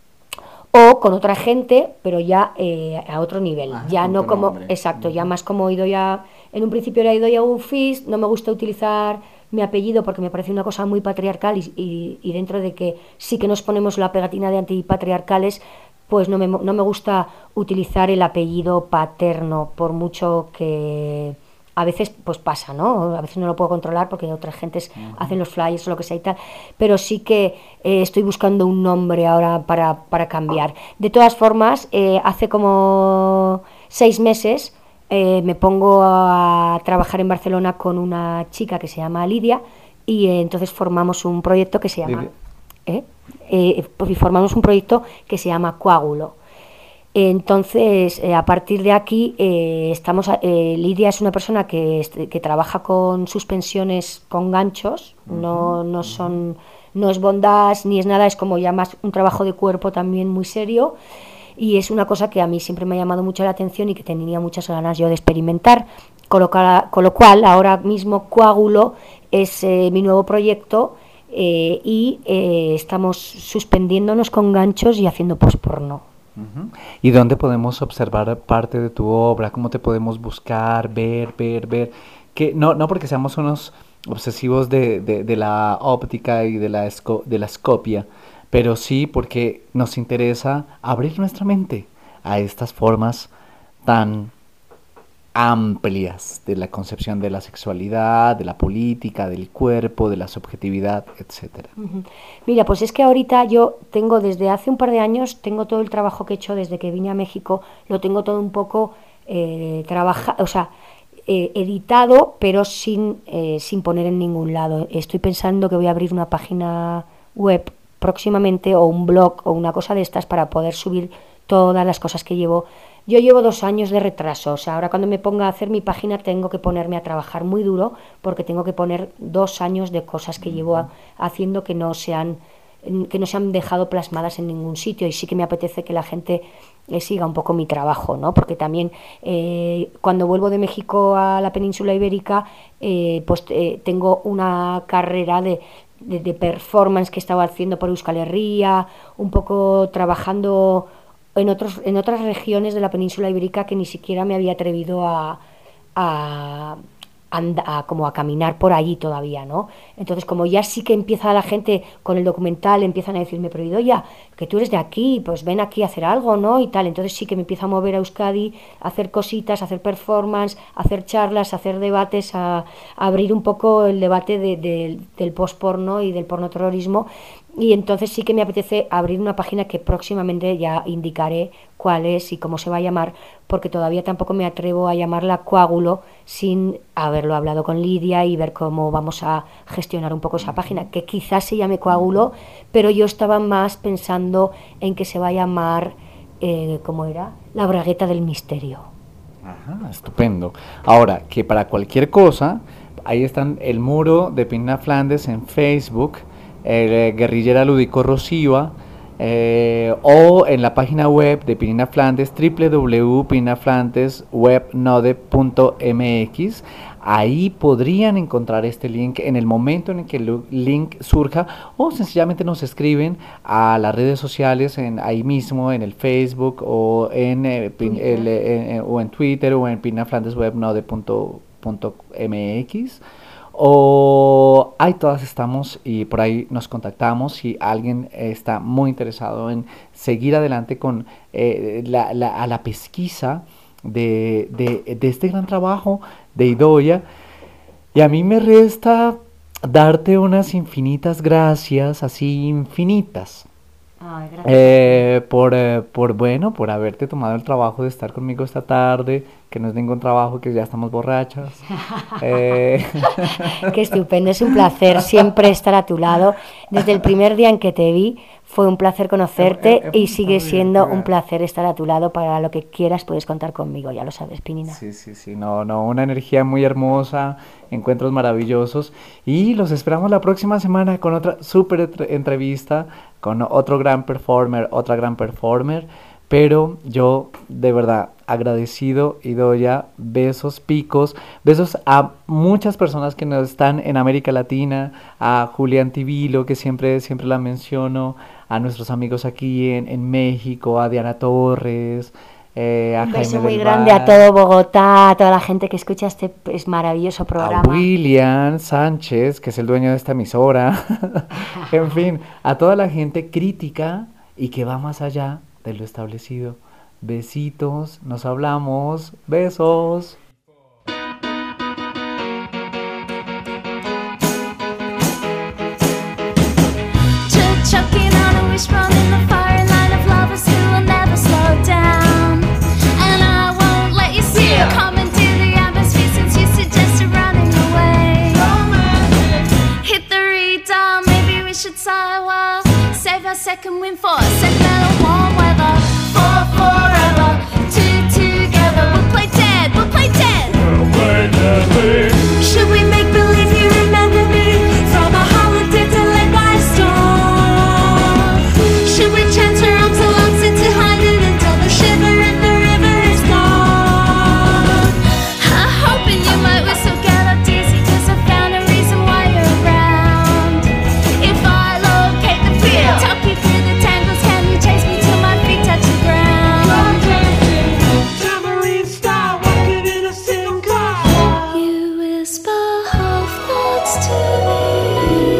o con otra gente, pero ya eh, a otro nivel, ah, ya no como, nombre. exacto, uh-huh. ya más como Idoia, en un principio era Idoia Ufis, no me gusta utilizar mi apellido porque me parece una cosa muy patriarcal y, y, y dentro de que sí que nos ponemos la pegatina de antipatriarcales, pues no me, no me gusta utilizar el apellido paterno, por mucho que a veces pues pasa, ¿no? A veces no lo puedo controlar porque otras gentes uh-huh. hacen los flyers o lo que sea y tal, pero sí que eh, estoy buscando un nombre ahora para, para cambiar. De todas formas, eh, hace como seis meses eh, me pongo a trabajar en Barcelona con una chica que se llama Lidia y eh, entonces formamos un proyecto que se llama... ¿eh? Eh, pues formamos un proyecto que se llama Coágulo. Entonces, eh, a partir de aquí, eh, estamos eh, Lidia es una persona que, que trabaja con suspensiones con ganchos, uh-huh, no, no, son, no es bondage ni es nada, es como ya más un trabajo de cuerpo también muy serio, y es una cosa que a mí siempre me ha llamado mucho la atención y que tenía muchas ganas yo de experimentar, con lo, con lo cual ahora mismo Coágulo es eh, mi nuevo proyecto, eh, y eh, estamos suspendiéndonos con ganchos y haciendo posporno. Uh-huh. ¿Y dónde podemos observar parte de tu obra? ¿Cómo te podemos buscar, ver, ver, ver? Que no, no porque seamos unos obsesivos de, de, de la óptica y de la, esco, de la escopia, pero sí porque nos interesa abrir nuestra mente a estas formas tan amplias de la concepción de la sexualidad, de la política, del cuerpo, de la subjetividad, etcétera. Uh-huh. Mira, pues es que ahorita yo tengo desde hace un par de años, tengo todo el trabajo que he hecho desde que vine a México, lo tengo todo un poco eh, trabajado, o sea, eh, editado, pero sin, eh, sin poner en ningún lado. Estoy pensando que voy a abrir una página web próximamente o un blog o una cosa de estas para poder subir todas las cosas que llevo. Yo llevo dos años de retraso, o sea, ahora cuando me ponga a hacer mi página tengo que ponerme a trabajar muy duro porque tengo que poner dos años de cosas que llevo a, haciendo que no se han, que no se han dejado plasmadas en ningún sitio, y sí que me apetece que la gente eh, siga un poco mi trabajo, ¿no? Porque también eh, cuando vuelvo de México a la península ibérica, eh, pues eh, tengo una carrera de De, de performance que estaba haciendo por Euskal Herria, un poco trabajando en otros en otras regiones de la península ibérica que ni siquiera me había atrevido a, a, a, a como a caminar por allí todavía, ¿no? Entonces, como ya sí que empieza la gente con el documental, empiezan a decirme, pero Idoia, que tú eres de aquí, pues ven aquí a hacer algo, ¿no? Y tal, entonces sí que me empiezo a mover a Euskadi, a hacer cositas, a hacer performance, a hacer charlas, a hacer debates, a, a abrir un poco el debate de, de, del post-porno y del pornoterrorismo, Y entonces sí que me apetece abrir una página que próximamente ya indicaré cuál es y cómo se va a llamar, porque todavía tampoco me atrevo a llamarla Coágulo sin haberlo hablado con Lidia y ver cómo vamos a gestionar un poco esa página, que quizás se llame Coágulo, pero yo estaba más pensando en que se va a llamar, eh, ¿cómo era? La Bragueta del Misterio. Ajá, estupendo. Ahora, que para cualquier cosa, ahí están el muro de Pinina Flandes en Facebook, el eh, Guerrillera Lúdico Rosiva, eh, o en la página web de Pinina Flandes, w w w punto pinina flandes web node punto m x. Ahí podrían encontrar este link en el momento en el que el link surja, o sencillamente nos escriben a las redes sociales, en, ahí mismo en el Facebook o en, eh, pin, el, eh, eh, o en Twitter o en pinina flandes web node punto m x. O ahí todas estamos y por ahí nos contactamos si alguien está muy interesado en seguir adelante con eh, la, la, a la pesquisa de, de, de este gran trabajo de Idoia. Y a mí me resta darte unas infinitas gracias, así infinitas. Ay, gracias. Eh, por, eh, por, bueno, por haberte tomado el trabajo de estar conmigo esta tarde, que no es ningún trabajo, que ya estamos borrachas. eh. Qué estupendo, es un placer siempre estar a tu lado. Desde el primer día en que te vi, fue un placer conocerte eh, eh, y sigue siendo bien, un placer estar a tu lado. Para lo que quieras puedes contar conmigo, ya lo sabes, Pinina. Sí, sí, sí, no, no, una energía muy hermosa, encuentros maravillosos, y los esperamos la próxima semana con otra súper entrevista, con otro gran performer, otra gran performer. Pero yo, de verdad, agradecido, Idoia, besos, picos, besos a muchas personas que nos están en América Latina, a Julián Tibilo, que siempre, siempre la menciono, a nuestros amigos aquí en, en México, a Diana Torres, eh, a Un Jaime beso muy del grande Val, a todo Bogotá, a toda la gente que escucha este es maravilloso programa. a William Sánchez, que es el dueño de esta emisora, en fin, a toda la gente crítica y que va más allá de lo establecido. Besitos, nos hablamos, besos. Second wind for a second of warm weather. For forever, two together. We'll play dead, we'll play dead. We'll play dead. Should we make believe you remember me from a holiday delayed by a storm? Should we chant our arms and lungs into hiding until the shiver in the river is gone? I'm hoping you might whistle, get up dizzy, cause I found a reason why you're around. If I locate the field, talk you through the tangles, can you chase me till my feet touch the ground? Tambourine style, walking in a single car. You whisper half thoughts to me.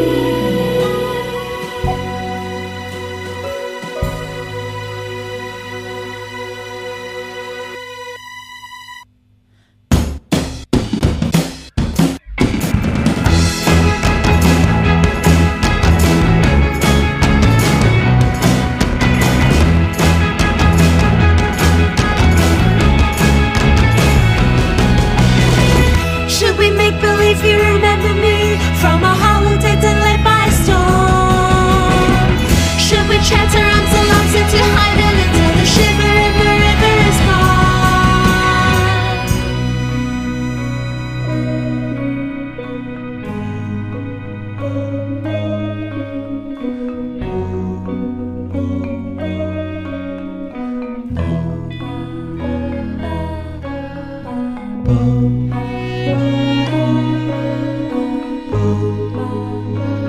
Should we make believe you remember me from a holiday delayed by a storm? Should we chant our arms and lungs into hiding until the shiver in the river is gone?